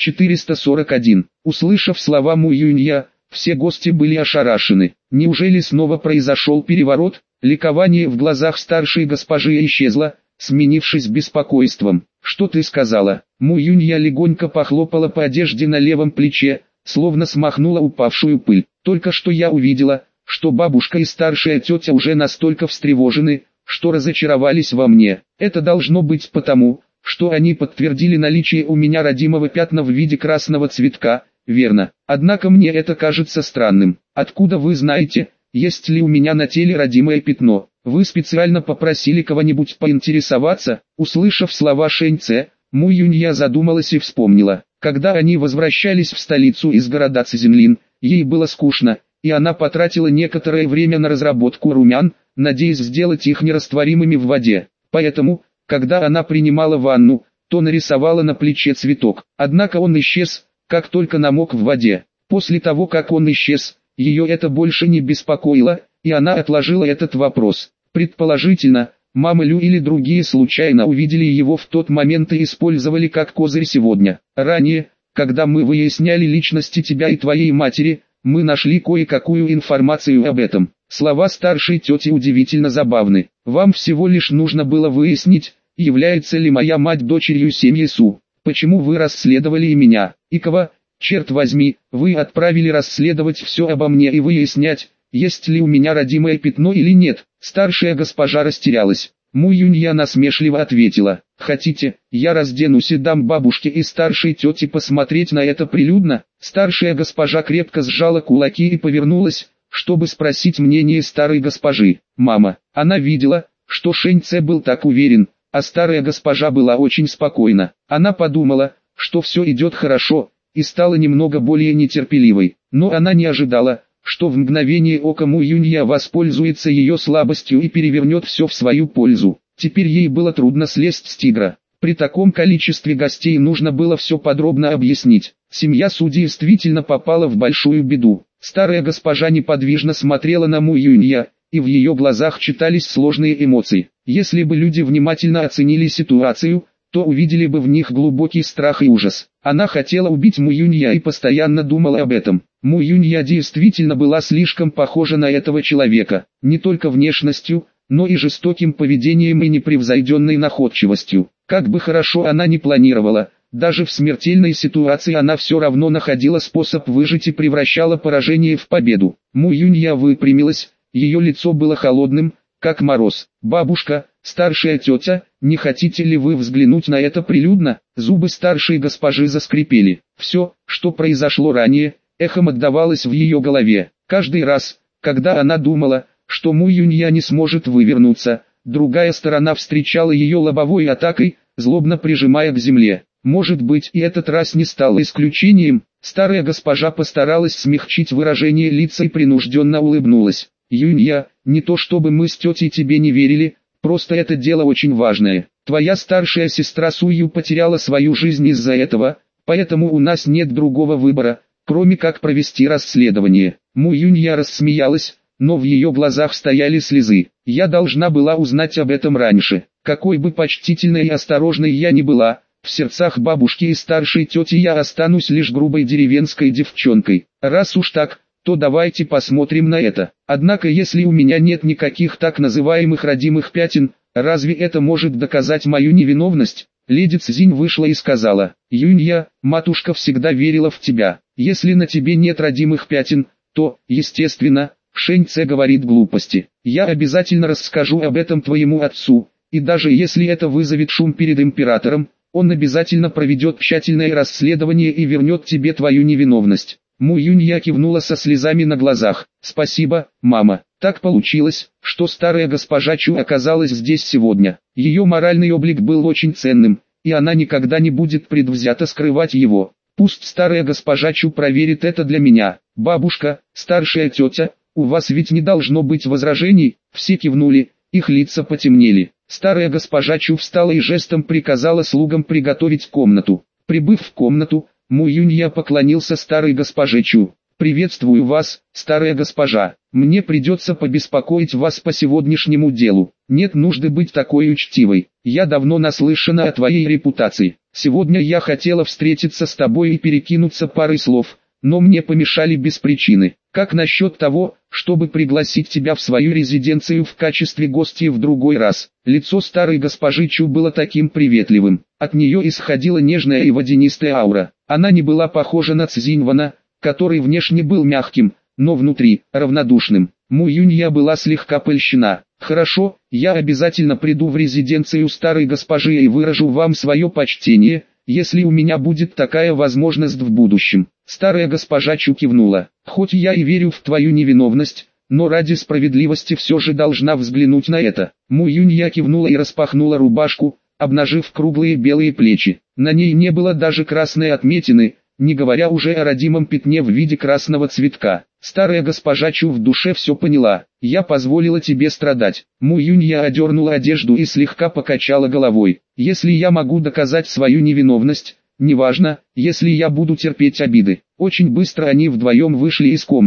441. Услышав слова Му Юнья, все гости были ошарашены. Неужели снова произошел переворот? Ликование в глазах старшей госпожи исчезло, сменившись беспокойством. «Что ты сказала?» Му Юнья легонько похлопала по одежде на левом плече, словно смахнула упавшую пыль. «Только что я увидела, что бабушка и старшая тетя уже настолько встревожены, что разочаровались во мне. Это должно быть потому, что они подтвердили наличие у меня родимого пятна в виде красного цветка, верно? Однако мне это кажется странным. Откуда вы знаете, есть ли у меня на теле родимое пятно? Вы специально попросили кого-нибудь поинтересоваться?» Услышав слова Шэнь Цэ, Му Юнья задумалась и вспомнила. Когда они возвращались в столицу из города Цзинлин, ей было скучно, и она потратила некоторое время на разработку румян, надеясь сделать их нерастворимыми в воде. Поэтому, когда она принимала ванну, то нарисовала на плече цветок. Однако он исчез, как только намок в воде. После того, как он исчез, ее это больше не беспокоило, и она отложила этот вопрос. Предположительно, Мама Лю или другие случайно увидели его в тот момент и использовали как козырь сегодня. Ранее, когда мы выясняли личности тебя и твоей матери, мы нашли кое-какую информацию об этом. Слова старшей тети удивительно забавны. Вам всего лишь нужно было выяснить, является ли моя мать дочерью семьи Су. Почему вы расследовали и меня, и кого? Черт возьми, вы отправили расследовать все обо мне и выяснять, есть ли у меня родимое пятно или нет. Старшая госпожа растерялась. Му Юнья насмешливо ответила: хотите, я разденусь и дам бабушке и старшей тете посмотреть на это прилюдно? Старшая госпожа крепко сжала кулаки и повернулась, чтобы спросить мнение старой госпожи. Мама, она видела, что Шэнь Цэ был так уверен, а старая госпожа была очень спокойна. Она подумала, что все идет хорошо, и стала немного более нетерпеливой, но она не ожидала, что в мгновение ока Му Юнья воспользуется ее слабостью и перевернет все в свою пользу. Теперь ей было трудно слезть с тигра. При таком количестве гостей нужно было все подробно объяснить. Семья Су действительно попала в большую беду. Старая госпожа неподвижно смотрела на Му Юнья, и в ее глазах читались сложные эмоции. Если бы люди внимательно оценили ситуацию, то увидели бы в них глубокий страх и ужас. Она хотела убить Му Юнья и постоянно думала об этом. Му Юнья действительно была слишком похожа на этого человека, не только внешностью, но и жестоким поведением и непревзойденной находчивостью. Как бы хорошо она ни планировала, даже в смертельной ситуации она все равно находила способ выжить и превращала поражение в победу. Му Юнья выпрямилась, ее лицо было холодным, как мороз. «Бабушка, старшая тетя, не хотите ли вы взглянуть на это прилюдно?» Зубы старшей госпожи заскрипели. Все, что произошло ранее, эхом отдавалось в ее голове. Каждый раз, когда она думала, что Му Юнья не сможет вывернуться, другая сторона встречала ее лобовой атакой, злобно прижимая к земле. Может быть, и этот раз не стал исключением. Старая госпожа постаралась смягчить выражение лица и принужденно улыбнулась. «Юнья, не то чтобы мы с тетей тебе не верили, просто это дело очень важное. Твоя старшая сестра Сую потеряла свою жизнь из-за этого, поэтому у нас нет другого выбора, кроме как провести расследование». Му Юнья рассмеялась, но в ее глазах стояли слезы. «Я должна была узнать об этом раньше. Какой бы почтительной и осторожной я ни была, в сердцах бабушки и старшей тети я останусь лишь грубой деревенской девчонкой. Раз уж так, то давайте посмотрим на это. Однако если у меня нет никаких так называемых родимых пятен, разве это может доказать мою невиновность?» Леди Цзинь вышла и сказала: «Юнья, матушка всегда верила в тебя. Если на тебе нет родимых пятен, то, естественно, Шэнь Цэ говорит глупости. Я обязательно расскажу об этом твоему отцу, и даже если это вызовет шум перед императором, он обязательно проведет тщательное расследование и вернет тебе твою невиновность». Му Юнья кивнула со слезами на глазах. «Спасибо, мама. Так получилось, что старая госпожа Чу оказалась здесь сегодня. Ее моральный облик был очень ценным, и она никогда не будет предвзято скрывать его. Пусть старая госпожа Чу проверит это для меня. Бабушка, старшая тетя, у вас ведь не должно быть возражений?» Все кивнули, их лица потемнели. Старая госпожа Чу встала и жестом приказала слугам приготовить комнату. Прибыв в комнату, Му Юнья поклонился старой госпоже Чу. «Приветствую вас, старая госпожа. Мне придется побеспокоить вас по сегодняшнему делу. Нет нужды быть такой учтивой. Я давно наслышана о твоей репутации. Сегодня я хотела встретиться с тобой и перекинуться парой слов, но мне помешали без причины. Как насчет того, чтобы пригласить тебя в свою резиденцию в качестве гостья в другой раз?» Лицо старой госпожи Чу было таким приветливым. От нее исходила нежная и водянистая аура. Она не была похожа на Цзиньвана, который внешне был мягким, но внутри равнодушным. Му Юнья была слегка польщена. «Хорошо, я обязательно приду в резиденцию старой госпожи и выражу вам свое почтение, если у меня будет такая возможность в будущем». Старая госпожа Чу кивнула. «Хоть я и верю в твою невиновность, но ради справедливости все же должна взглянуть на это». Му Юнья кивнула и распахнула рубашку, обнажив круглые белые плечи. На ней не было даже красной отметины, не говоря уже о родимом пятне в виде красного цветка. Старая госпожа Чу в душе все поняла. «Я позволила тебе страдать». Му Юнья одернула одежду и слегка покачала головой. «Если я могу доказать свою невиновность, неважно, если я буду терпеть обиды». Очень быстро они вдвоем вышли из комнаты.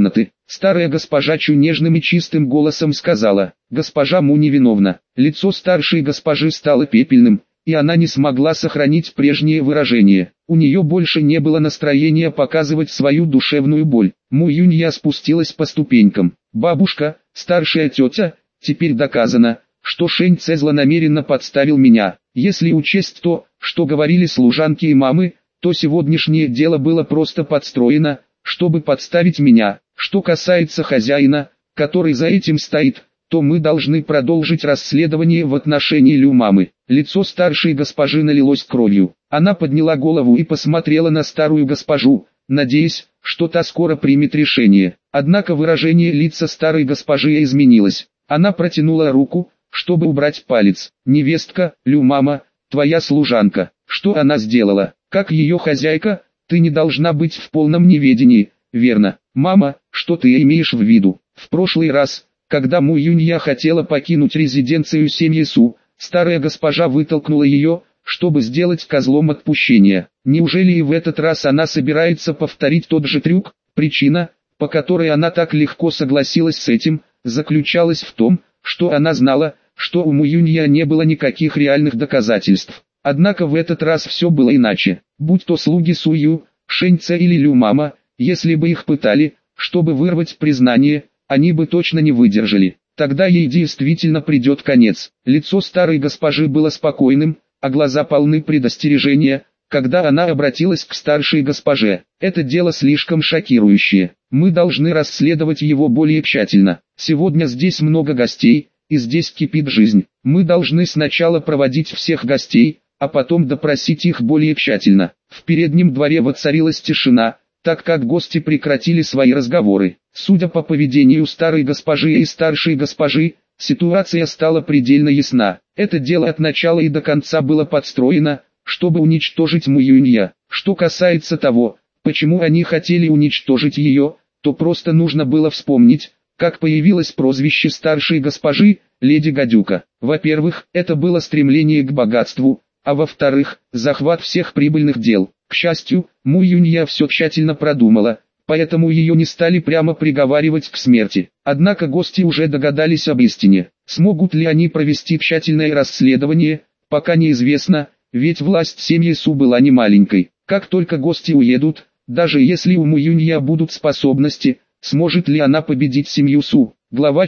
Старая госпожа Чу нежным и чистым голосом сказала: «Госпожа Му невиновна». Лицо старшей госпожи стало пепельным, и она не смогла сохранить прежнее выражение. У нее больше не было настроения показывать свою душевную боль. Му Юнья спустилась по ступенькам. «Бабушка, старшая тетя, теперь доказано, что Шэнь Цэ злонамеренно подставил меня. Если учесть то, что говорили служанки и мамы, то сегодняшнее дело было просто подстроено, чтобы подставить меня. Что касается хозяина, который за этим стоит, то мы должны продолжить расследование в отношении Лю мамы». Лицо старшей госпожи налилось кровью. Она подняла голову и посмотрела на старую госпожу, надеясь, что та скоро примет решение. Однако выражение лица старой госпожи изменилось. Она протянула руку, чтобы убрать палец. «Невестка, Лю мама, твоя служанка. Что она сделала? Как ее хозяйка, ты не должна быть в полном неведении, верно? Мама, что ты имеешь в виду? В прошлый раз, когда Му Юнья хотела покинуть резиденцию семьи Су, старая госпожа вытолкнула ее, чтобы сделать козлом отпущения. Неужели и в этот раз она собирается повторить тот же трюк? Причина, по которой она так легко согласилась с этим, заключалась в том, что она знала, что у Му Юнья не было никаких реальных доказательств. Однако в этот раз все было иначе. Будь то слуги Сую, Шэнь Цэ или Лю мама, если бы их пытали, чтобы вырвать признание, они бы точно не выдержали. Тогда ей действительно придет конец. Лицо старой госпожи было спокойным, а глаза полны предостережения, когда она обратилась к старшей госпоже. «Это дело слишком шокирующее. Мы должны расследовать его более тщательно. Сегодня здесь много гостей, и здесь кипит жизнь. Мы должны сначала проводить всех гостей, а потом допросить их более тщательно». В переднем дворе воцарилась тишина, так как гости прекратили свои разговоры. Судя по поведению старой госпожи и старшей госпожи, ситуация стала предельно ясна. Это дело от начала и до конца было подстроено, чтобы уничтожить Му Юнья. Что касается того, почему они хотели уничтожить ее, то просто нужно было вспомнить, как появилось прозвище старшей госпожи, леди Гадюка. Во-первых, это было стремление к богатству, а во-вторых, захват всех прибыльных дел. К счастью, Му Юнья все тщательно продумала, поэтому ее не стали прямо приговаривать к смерти. Однако гости уже догадались об истине. Смогут ли они провести тщательное расследование, пока неизвестно, ведь власть семьи Су была не маленькой. Как только гости уедут, даже если у Му Юнья будут способности, сможет ли она победить семью Су? Глава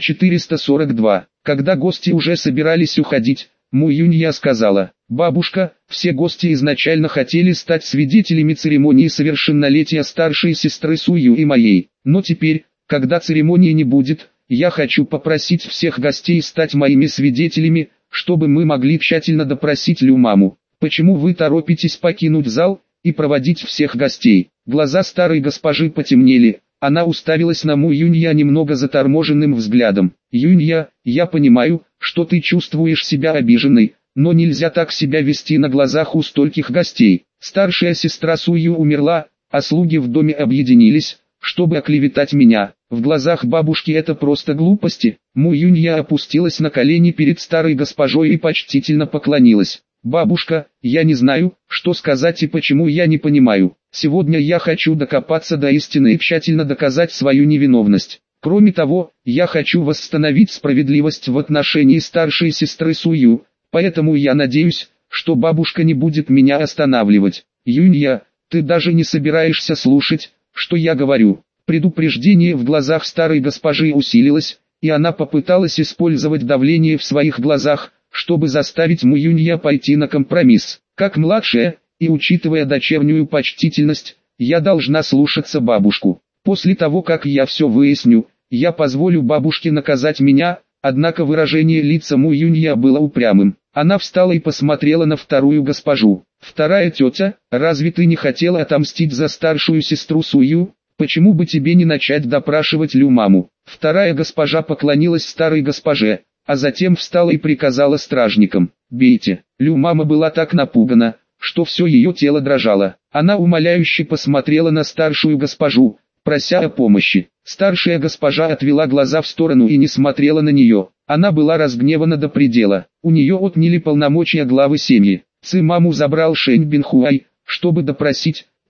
442. Когда гости уже собирались уходить, Му Юнья сказала: «Бабушка, все гости изначально хотели стать свидетелями церемонии совершеннолетия старшей сестры Сую и моей, но теперь, когда церемонии не будет, я хочу попросить всех гостей стать моими свидетелями, чтобы мы могли тщательно допросить Лю маму. Почему вы торопитесь покинуть зал и проводить всех гостей?» Глаза старой госпожи потемнели, она уставилась на Му Юнья немного заторможенным взглядом. «Юнья, я понимаю, что ты чувствуешь себя обиженной, но нельзя так себя вести на глазах у стольких гостей. Старшая сестра Сую умерла, а слуги в доме объединились, чтобы оклеветать меня. В глазах бабушки это просто глупости». Му Юнья опустилась на колени перед старой госпожой и почтительно поклонилась. «Бабушка, я не знаю, что сказать и почему я не понимаю. Сегодня я хочу докопаться до истины и тщательно доказать свою невиновность. Кроме того, я хочу восстановить справедливость в отношении старшей сестры Сую, поэтому я надеюсь, что бабушка не будет меня останавливать. Юнья, ты даже не собираешься слушать, что я говорю». Предупреждение в глазах старой госпожи усилилось, и она попыталась использовать давление в своих глазах, чтобы заставить Му Юнья пойти на компромисс. «Как младшая, и учитывая дочернюю почтительность, я должна слушаться бабушку. После того, как я все выясню, я позволю бабушке наказать меня». Однако выражение лица Му Юнья было упрямым. Она встала и посмотрела на вторую госпожу. «Вторая тетя, разве ты не хотела отомстить за старшую сестру Сую? Почему бы тебе не начать допрашивать Лю маму?» Вторая госпожа поклонилась старой госпоже, а затем встала и приказала стражникам: «Бейте». Лю мама была так напугана, что все ее тело дрожало. Она умоляюще посмотрела на старшую госпожу, прося о помощи. Старшая госпожа отвела глаза в сторону и не смотрела на нее. Она была разгневана до предела. У нее отняли полномочия главы семьи. Ци маму забрал Шэнь Бинхуай, чтобы допросить,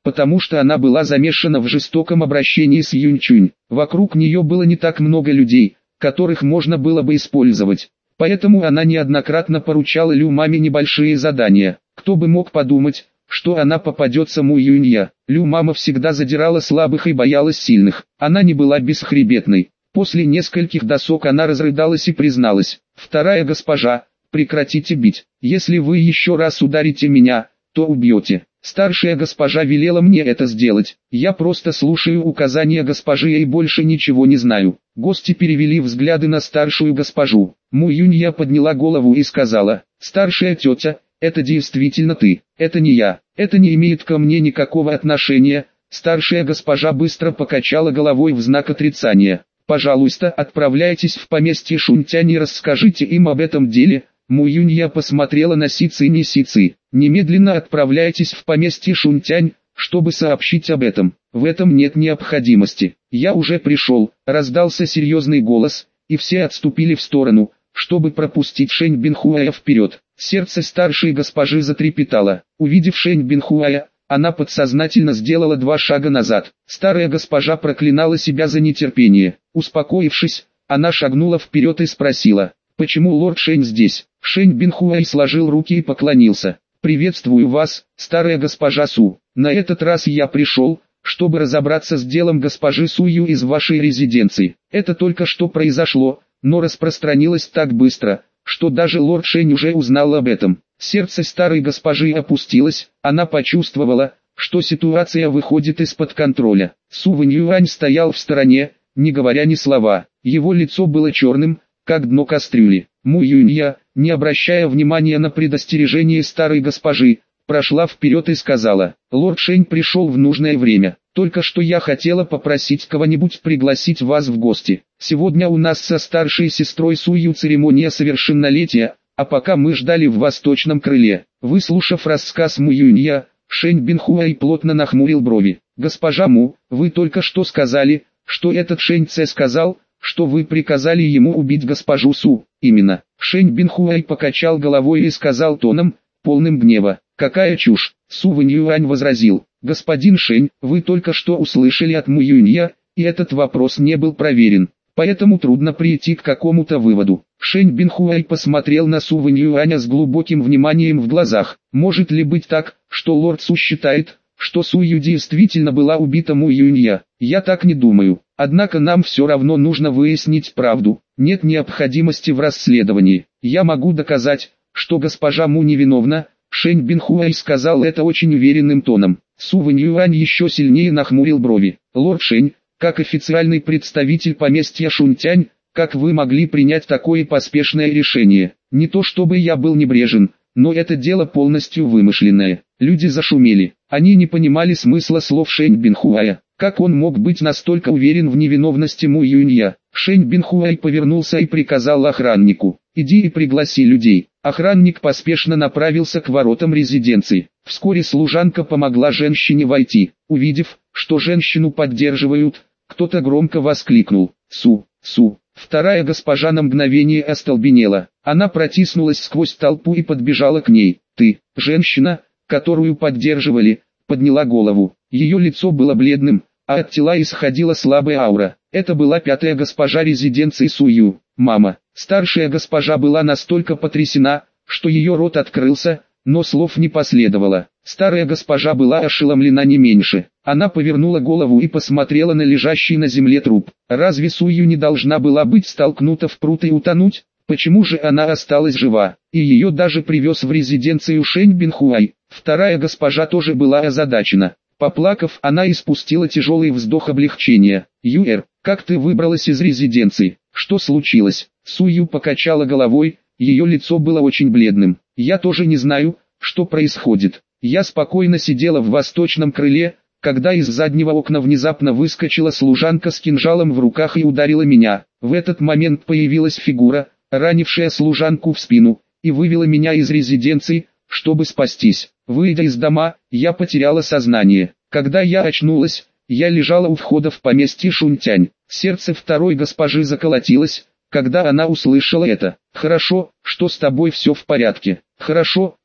потому что она была замешана в жестоком обращении с Юньчунь. Вокруг нее было не так много людей, которых можно было бы использовать. Поэтому она неоднократно поручала Лю маме небольшие задания. Кто бы мог подумать, что она попадется Му Юнья. Лю мама всегда задирала слабых и боялась сильных. Она не была бесхребетной. После нескольких досок она разрыдалась и призналась: «Вторая госпожа, прекратите бить. Если вы еще раз ударите меня, то убьете. Старшая госпожа велела мне это сделать. Я просто слушаю указания госпожи и больше ничего не знаю». Гости перевели взгляды на старшую госпожу. Му Юнья подняла голову и сказала: «Старшая тетя, это действительно ты, это не я, это не имеет ко мне никакого отношения». Старшая госпожа быстро покачала головой в знак отрицания. «Пожалуйста, отправляйтесь в поместье Шунтянь и расскажите им об этом деле». Му Юнья посмотрела на Си Цинь и Си Ци. «Немедленно отправляйтесь в поместье Шунтянь, чтобы сообщить об этом. В этом нет необходимости. Я уже пришел», — раздался серьезный голос, и все отступили в сторону, чтобы пропустить Шэнь Бинхуая вперед. Сердце старшей госпожи затрепетало. Увидев Шэнь Бинхуая, она подсознательно сделала 2 шага назад. Старая госпожа проклинала себя за нетерпение. Успокоившись, она шагнула вперед и спросила: «Почему лорд Шэнь здесь?» Шэнь Бинхуай сложил руки и поклонился. «Приветствую вас, старая госпожа Су. На этот раз я пришел, чтобы разобраться с делом госпожи Сую из вашей резиденции. Это только что произошло, но распространилось так быстро, что даже лорд Шэнь уже узнал об этом». Сердце старой госпожи опустилось, она почувствовала, что ситуация выходит из-под контроля. Су Вэньюань стоял в стороне, не говоря ни слова. Его лицо было черным, как дно кастрюли. Му Юнья, не обращая внимания на предостережение старой госпожи, прошла вперед и сказала: «Лорд Шэнь пришел в нужное время. Только что я хотела попросить кого-нибудь пригласить вас в гости. Сегодня у нас со старшей сестрой Сую церемония совершеннолетия, а пока мы ждали в восточном крыле». Выслушав рассказ Му Юнья, Шэнь Бинхуай плотно нахмурил брови. «Госпожа Му, вы только что сказали, что этот Шэнь Цэ сказал, что вы приказали ему убить госпожу Су». «Именно». Шэнь Бинхуай покачал головой и сказал тоном, полным гнева: «Какая чушь!» Су Вэньюань возразил: «Господин Шэнь, вы только что услышали от Му Юнья, и этот вопрос не был проверен, поэтому трудно прийти к какому-то выводу». Шэнь Бинхуай посмотрел на Су Вэньюаня с глубоким вниманием в глазах. «Может ли быть так, что лорд Су считает, что Сую действительно была убита Му Юнья? Я так не думаю. Однако нам все равно нужно выяснить правду. Нет необходимости в расследовании. Я могу доказать, что госпожа Му невиновна». Шэнь Бинхуай сказал это очень уверенным тоном. Су Вэньюань еще сильнее нахмурил брови. «Лорд Шэнь, как официальный представитель поместья Шунтянь, как вы могли принять такое поспешное решение? Не то чтобы я был небрежен, но это дело полностью вымышленное». Люди зашумели. Они не понимали смысла слов Шэнь Бинхуая. Как он мог быть настолько уверен в невиновности Му Юнья? Шэнь Бинхуай повернулся и приказал охраннику: «Иди и пригласи людей». Охранник поспешно направился к воротам резиденции. Вскоре служанка помогла женщине войти. Увидев, что женщину поддерживают, кто-то громко воскликнул: «Су, Су!». Вторая госпожа на мгновение остолбенела. Она протиснулась сквозь толпу и подбежала к ней. «Ты, женщина, которую поддерживали», подняла голову. Ее лицо было бледным, а от тела исходила слабая аура. Это была 5-я госпожа резиденции Сую. «Мама». Старшая госпожа была настолько потрясена, что ее рот открылся, но слов не последовало. Старая госпожа была ошеломлена не меньше. Она повернула голову и посмотрела на лежащий на земле труп. Разве Сую не должна была быть столкнута в пруд и утонуть? Почему же она осталась жива? И ее даже привез в резиденцию Шэнь Бинхуай. Вторая госпожа тоже была озадачена. Поплакав, она испустила тяжелый вздох облегчения. «Юэр, как ты выбралась из резиденции? Что случилось?» Сую покачала головой, ее лицо было очень бледным. «Я тоже не знаю, что происходит. Я спокойно сидела в восточном крыле, когда из заднего окна внезапно выскочила служанка с кинжалом в руках и ударила меня. В этот момент появилась фигура, ранившая служанку в спину, и вывела меня из резиденции, чтобы спастись. Выйдя из дома, я потеряла сознание. Когда я очнулась, я лежала у входа в поместье Шунтянь. Сердце второй госпожи заколотилось, когда она услышала это. «Хорошо, что с тобой все в порядке. Хорошо,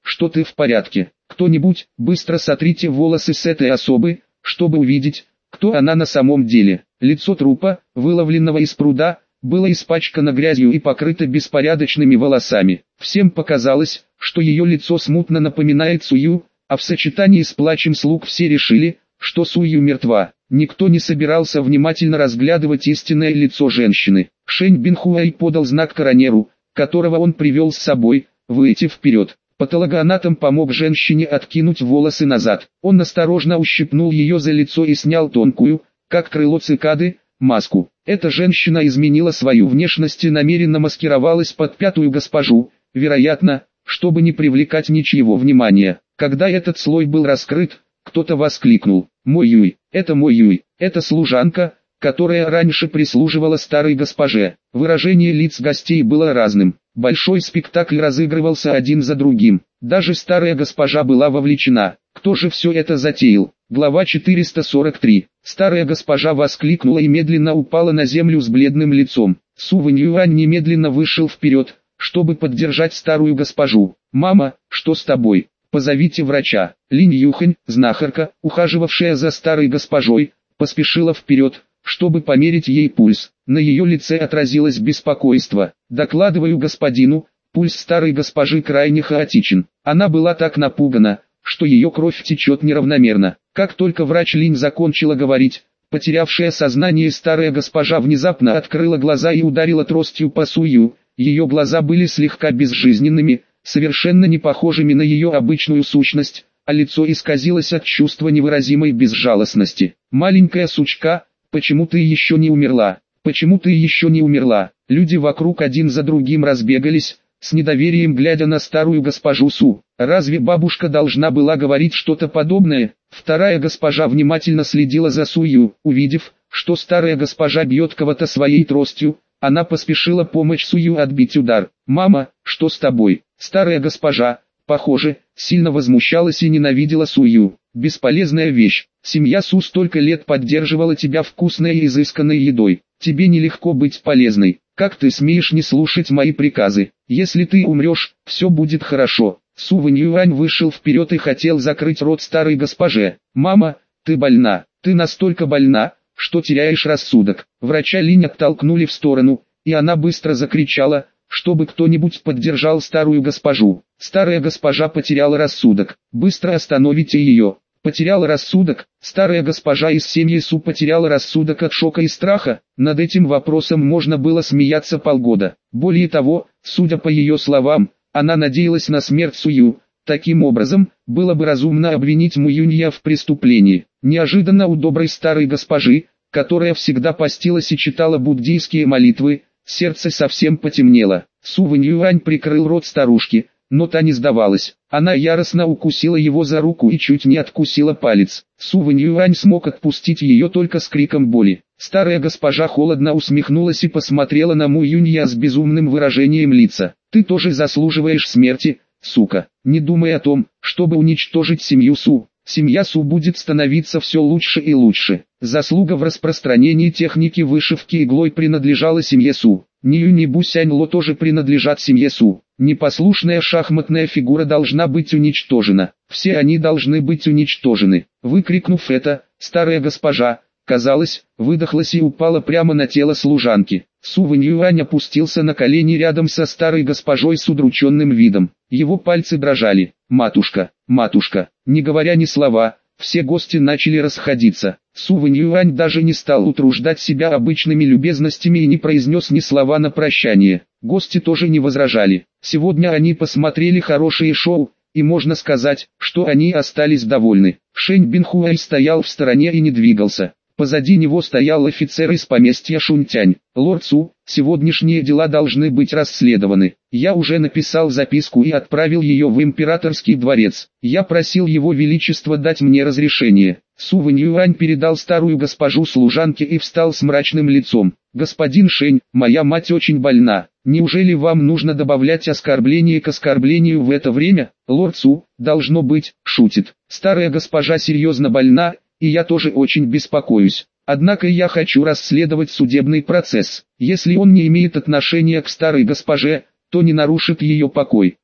что ты в порядке. Кто-нибудь, быстро сотрите волосы с этой особы, чтобы увидеть, кто она на самом деле. Лицо трупа, выловленного из пруда, было испачкано грязью и покрыто беспорядочными волосами. Всем показалось, что ее лицо смутно напоминает Сую, а в сочетании с плачем слуг все решили, что Сую мертва. Никто не собирался внимательно разглядывать истинное лицо женщины. Шэнь Бинхуэй подал знак коронеру, которого он привел с собой, выйти вперед. Патологоанатом помог женщине откинуть волосы назад. Он осторожно ущипнул ее за лицо и снял тонкую, как крыло цикады, маску. Эта женщина изменила свою внешность и намеренно маскировалась под пятую госпожу, вероятно, чтобы не привлекать ничьего внимания. Когда этот слой был раскрыт, кто-то воскликнул: «Мой Юй, это служанка, которая раньше прислуживала старой госпоже». Выражение лиц гостей было разным. Большой спектакль разыгрывался один за другим. Даже старая госпожа была вовлечена. Кто же все это затеял? Глава 443. Старая госпожа воскликнула и медленно упала на землю с бледным лицом. Су Вэньюань немедленно вышел вперед, чтобы поддержать старую госпожу. «Мама, что с тобой? Позовите врача». Линь Юхань, знахарка, ухаживавшая за старой госпожой, поспешила вперед, чтобы померить ей пульс. На ее лице отразилось беспокойство. «Докладываю господину, пульс старой госпожи крайне хаотичен. Она была так напугана, что ее кровь течет неравномерно». Как только врач Линь закончила говорить, потерявшая сознание старая госпожа внезапно открыла глаза и ударила тростью по Сую. Ее глаза были слегка безжизненными, совершенно не похожими на ее обычную сущность, а лицо исказилось от чувства невыразимой безжалостности. «Маленькая сучка, почему ты еще не умерла? Почему ты еще не умерла?» Люди вокруг один за другим разбегались, с недоверием глядя на старую госпожу Су. Разве бабушка должна была говорить что-то подобное? Вторая госпожа внимательно следила за Сую. Увидев, что старая госпожа бьет кого-то своей тростью, она поспешила помочь Сую отбить удар. «Мама, что с тобой?» Старая госпожа, похоже, сильно возмущалась и ненавидела Сую. «Бесполезная вещь. Семья Су столько лет поддерживала тебя вкусной и изысканной едой. Тебе нелегко быть полезной. Как ты смеешь не слушать мои приказы? Если ты умрешь, все будет хорошо». Су Вэньюань вышел вперед и хотел закрыть рот старой госпоже. «Мама, ты больна. Ты настолько больна, что теряешь рассудок». Врача Линь оттолкнули в сторону, и она быстро закричала, чтобы кто-нибудь поддержал старую госпожу. Старая госпожа потеряла рассудок. «Быстро остановите ее». Потеряла рассудок? Старая госпожа из семьи Су потеряла рассудок от шока и страха? Над этим вопросом можно было смеяться полгода. Более того, судя по ее словам, она надеялась на смерть Сую. Таким образом, было бы разумно обвинить Муюнья в преступлении. Неожиданно у доброй старой госпожи, которая всегда постилась и читала буддийские молитвы, сердце совсем потемнело. Су Вэньюань прикрыл рот старушки, но та не сдавалась. Она яростно укусила его за руку и чуть не откусила палец. Су Вэньюань смог отпустить ее только с криком боли. Старая госпожа холодно усмехнулась и посмотрела на Му Юнья с безумным выражением лица. «Ты тоже заслуживаешь смерти, сука. Не думай о том, чтобы уничтожить семью Су. Семья Су будет становиться все лучше и лучше». Заслуга в распространении техники вышивки иглой принадлежала семье Су. Нью и Бусянь-Ло тоже принадлежат семье Су. Непослушная шахматная фигура должна быть уничтожена. Все они должны быть уничтожены. Выкрикнув это, старая госпожа, казалось, выдохлась и упала прямо на тело служанки. Су Вэньюань опустился на колени рядом со старой госпожой с удрученным видом. Его пальцы дрожали. «Матушка, матушка». Не говоря ни слова, все гости начали расходиться. Су Вэньюань даже не стал утруждать себя обычными любезностями и не произнес ни слова на прощание. Гости тоже не возражали. Сегодня они посмотрели хорошее шоу, и можно сказать, что они остались довольны. Шэнь Бинхуэй стоял в стороне и не двигался. Позади него стоял офицер из поместья Шунтянь. «Лорд Су, сегодняшние дела должны быть расследованы. Я уже написал записку и отправил ее в императорский дворец. Я просил его величество дать мне разрешение». Су Вэньюань передал старую госпожу служанке и встал с мрачным лицом. «Господин Шэнь, моя мать очень больна. Неужели вам нужно добавлять оскорбление к оскорблению в это время?» «Лорд Су, должно быть, шутит. Старая госпожа серьезно больна, и я тоже очень беспокоюсь. Однако я хочу расследовать судебный процесс. Если он не имеет отношения к старой госпоже, то не нарушит ее покой.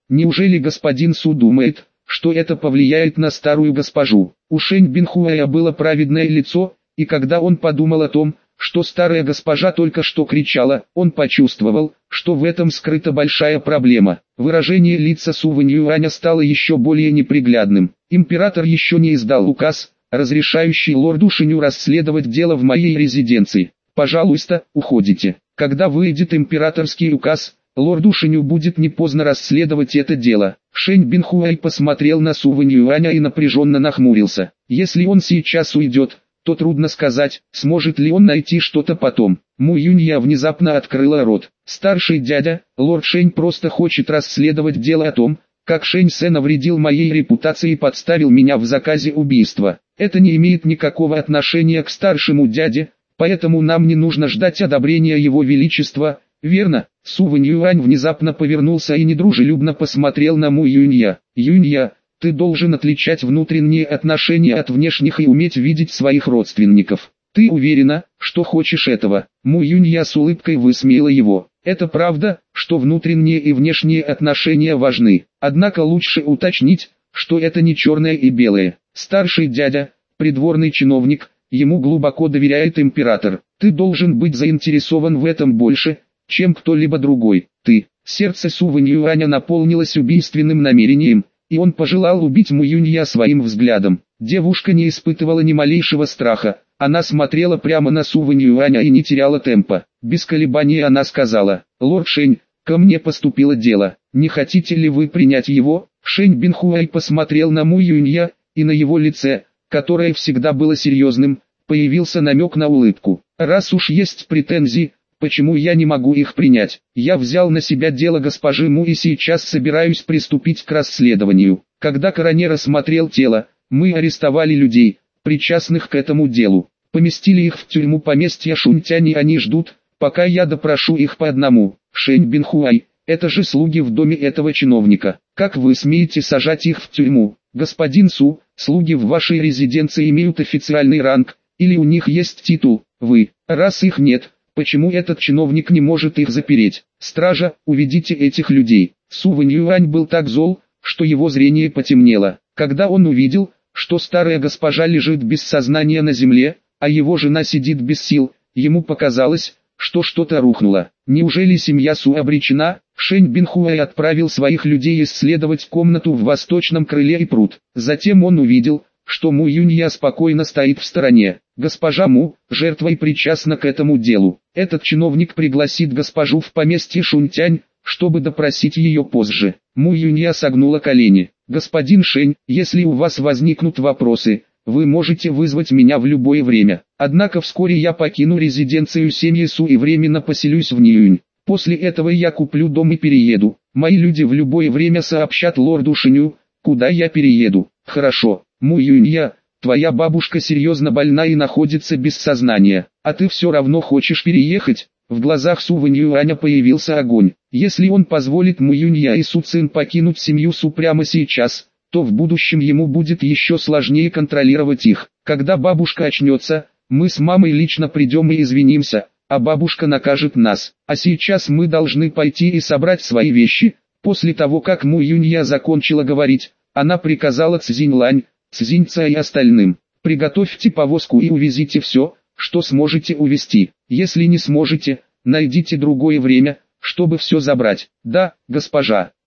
Неужели господин Су думает, что это повлияет на старую госпожу? У Шэнь Бинхуэя было праведное лицо, и когда он подумал о том, что старая госпожа только что кричала, он почувствовал, что в этом скрыта большая проблема. Выражение лица Су Вэньюаня стало еще более неприглядным. Император еще не издал указ, разрешающий лорду Шиню расследовать дело в моей резиденции. Пожалуйста, уходите. Когда выйдет императорский указ, лорду Шиню будет не поздно расследовать это дело. Шэнь Бинхуэй посмотрел на Су Вэньюаня и напряженно нахмурился. Если он сейчас уйдет, то трудно сказать, сможет ли он найти что-то потом. Му Юнья внезапно открыла рот. Старший дядя, лорд Шэнь просто хочет расследовать дело о том, как Шэнь Сэ навредил моей репутации и подставил меня в заказе убийства. Это не имеет никакого отношения к старшему дяде, поэтому нам не нужно ждать одобрения его величества, верно? Су Вэньюань внезапно повернулся и недружелюбно посмотрел на Му Юнья. Юнья, ты должен отличать внутренние отношения от внешних и уметь видеть своих родственников. Ты уверена, что хочешь этого? Му Юнья с улыбкой высмеяла его. Это правда, что внутренние и внешние отношения важны. Однако лучше уточнить, что это не черное и белое. Старший дядя, придворный чиновник, ему глубоко доверяет император. Ты должен быть заинтересован в этом больше, чем кто-либо другой. Сердце Су Вэньюаня наполнилось убийственным намерением, и он пожелал убить Му Юнья своим взглядом. Девушка не испытывала ни малейшего страха, она смотрела прямо на Су Вэньюаня и не теряла темпа. Без колебаний она сказала: «Лорд Шэнь, ко мне поступило дело, не хотите ли вы принять его?» Шэнь Бинхуэй посмотрел на Му Юнья, и на его лице, которое всегда было серьезным, появился намек на улыбку. «Раз уж есть претензии, почему я не могу их принять? Я взял на себя дело госпожи Му и сейчас собираюсь приступить к расследованию. Когда Коронер осмотрел тело, мы арестовали людей, причастных к этому делу, поместили их в тюрьму поместья Шунтянь, и они ждут, пока я допрошу их по одному. Шэнь Бинхуай, это же слуги в доме этого чиновника. Как вы смеете сажать их в тюрьму? Господин Су, слуги в вашей резиденции имеют официальный ранг, или у них есть титул? Раз их нет, почему этот чиновник не может их запереть? Стража, уведите этих людей». Су Вэньюань был так зол, что его зрение потемнело. Когда он увидел, что старая госпожа лежит без сознания на земле, а его жена сидит без сил, ему показалось, что что-то рухнуло. Неужели семья Су обречена? Шэнь Бинхуэй отправил своих людей исследовать комнату в восточном крыле и пруд. Затем он увидел, что Му Юнья спокойно стоит в стороне. Госпожа Му, жертва и причастна к этому делу. Этот чиновник пригласит госпожу в поместье Шунтянь, чтобы допросить ее позже. Му Юнья согнула колени. «Господин Шэнь, если у вас возникнут вопросы, вы можете вызвать меня в любое время. Однако вскоре я покину резиденцию семьи Су и временно поселюсь в Ниюнь. После этого я куплю дом и перееду. Мои люди в любое время сообщат лорду Шиню, куда я перееду». «Хорошо, Му Юнья, твоя бабушка серьезно больна и находится без сознания, а ты все равно хочешь переехать?» В глазах Су Вэньюаня появился огонь. Если он позволит Му Юнья и Су Цин покинуть семью Су прямо сейчас, то в будущем ему будет еще сложнее контролировать их. Когда бабушка очнется, мы с мамой лично придем и извинимся, а бабушка накажет нас. А сейчас мы должны пойти и собрать свои вещи. После того, как Му Юнья закончила говорить, она приказала Цзиньлань, Цзиньца и остальным: «Приготовьте повозку и увезите все, что сможете увезти. Если не сможете, найдите другое время, чтобы все забрать». «Да, госпожа».